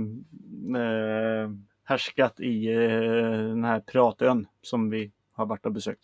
härskat i den här piratön som vi har varit och besökt.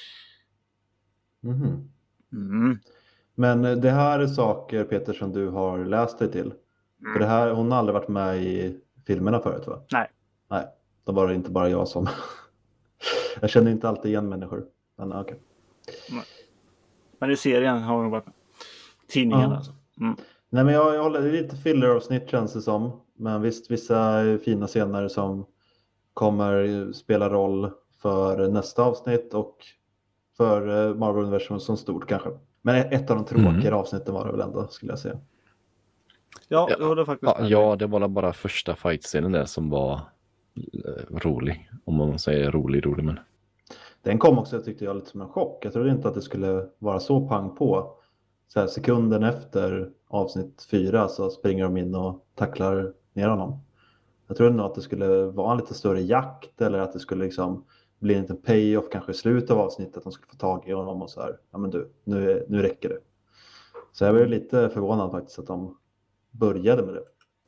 Men det här är saker, Peter, som du har läst dig till. För det här, hon har aldrig varit med i filmerna förut, va? Nej. Då var det inte bara jag som... jag känner inte alltid igen människor. Men okej. Men i serien har hon varit med. Tidningen alltså. Nej, men jag håller, det är lite filler-avsnitt känns det som. Men visst, vissa fina scener som kommer spela roll för nästa avsnitt och för Marvel-universum som stort kanske. Men ett av de tråkigare avsnitten var det väl ändå, skulle jag säga. Ja, det var det faktiskt. Ja, det var bara första fight-scenen där som var rolig. Om man säger rolig, men... Den kom också, tyckte jag, lite som en chock. Jag trodde inte att det skulle vara så pang på. Så här, sekunden efter avsnitt 4 så springer de in och tacklar ner honom. Jag trodde nog att det skulle vara en lite större jakt eller att det skulle liksom bli en liten payoff kanske i slutet av avsnittet att de skulle få tag i honom och så här. Ja men du, nu räcker det. Så jag var lite förvånad faktiskt att de började med det.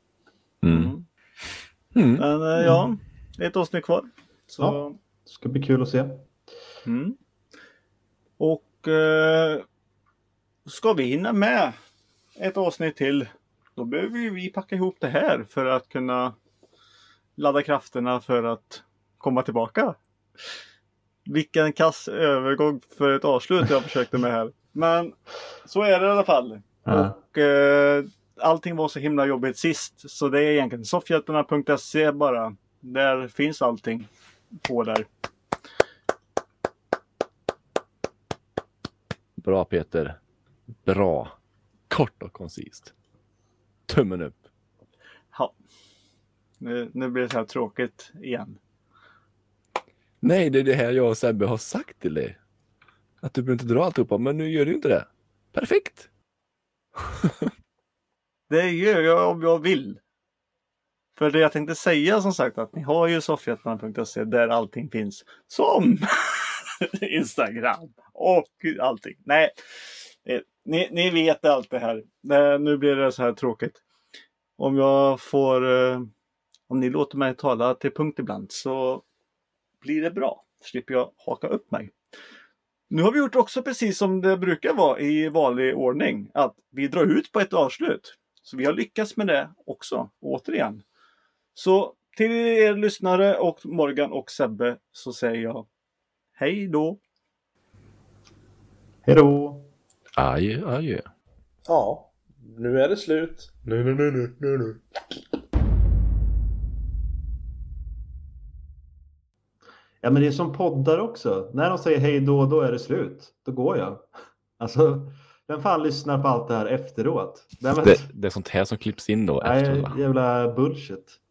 Men ja, ett avsnitt kvar. Så... Ja, det ska bli kul att se. Och ska vi hinna med ett avsnitt till, då behöver vi packa ihop det här för att kunna ladda krafterna för att komma tillbaka. Vilken kass övergång för ett avslut jag försökte med här. Men så är det i alla fall. Och allting var så himla jobbigt sist. Så det är egentligen soffhjältarna.se bara. Där finns allting. på där. Bra Peter. Bra. Kort och koncist. Tummen upp. Ja. Nu blir det så här tråkigt igen. Nej, det är det här jag och Sebbe har sagt till dig. Att du behöver inte dra alltihopa, men nu gör du inte det. Perfekt. Det gör jag om jag vill. För det jag tänkte säga som sagt att ni har ju soffhjältarna.se där allting finns. Som Instagram och allting. Nej, ni vet allt det här. Nu blir det så här tråkigt. Om jag får... Om ni låter mig tala till punkt ibland så blir det bra. Slipper jag haka upp mig. Nu har vi gjort också precis som det brukar vara i vanlig ordning. Att vi drar ut på ett avslut. Så vi har lyckats med det också. Återigen. Så till er lyssnare och Morgan och Sebbe så säger jag hej då. Hej då. Adjö, adjö. Ja, nu är det slut. Nu. Ja, men det är som poddar också. När de säger hej då är det slut. Då går jag. Alltså, vem fan lyssnar på allt det här efteråt? Det är sånt här som klipps in då efteråt. Nej, jävla bullshit.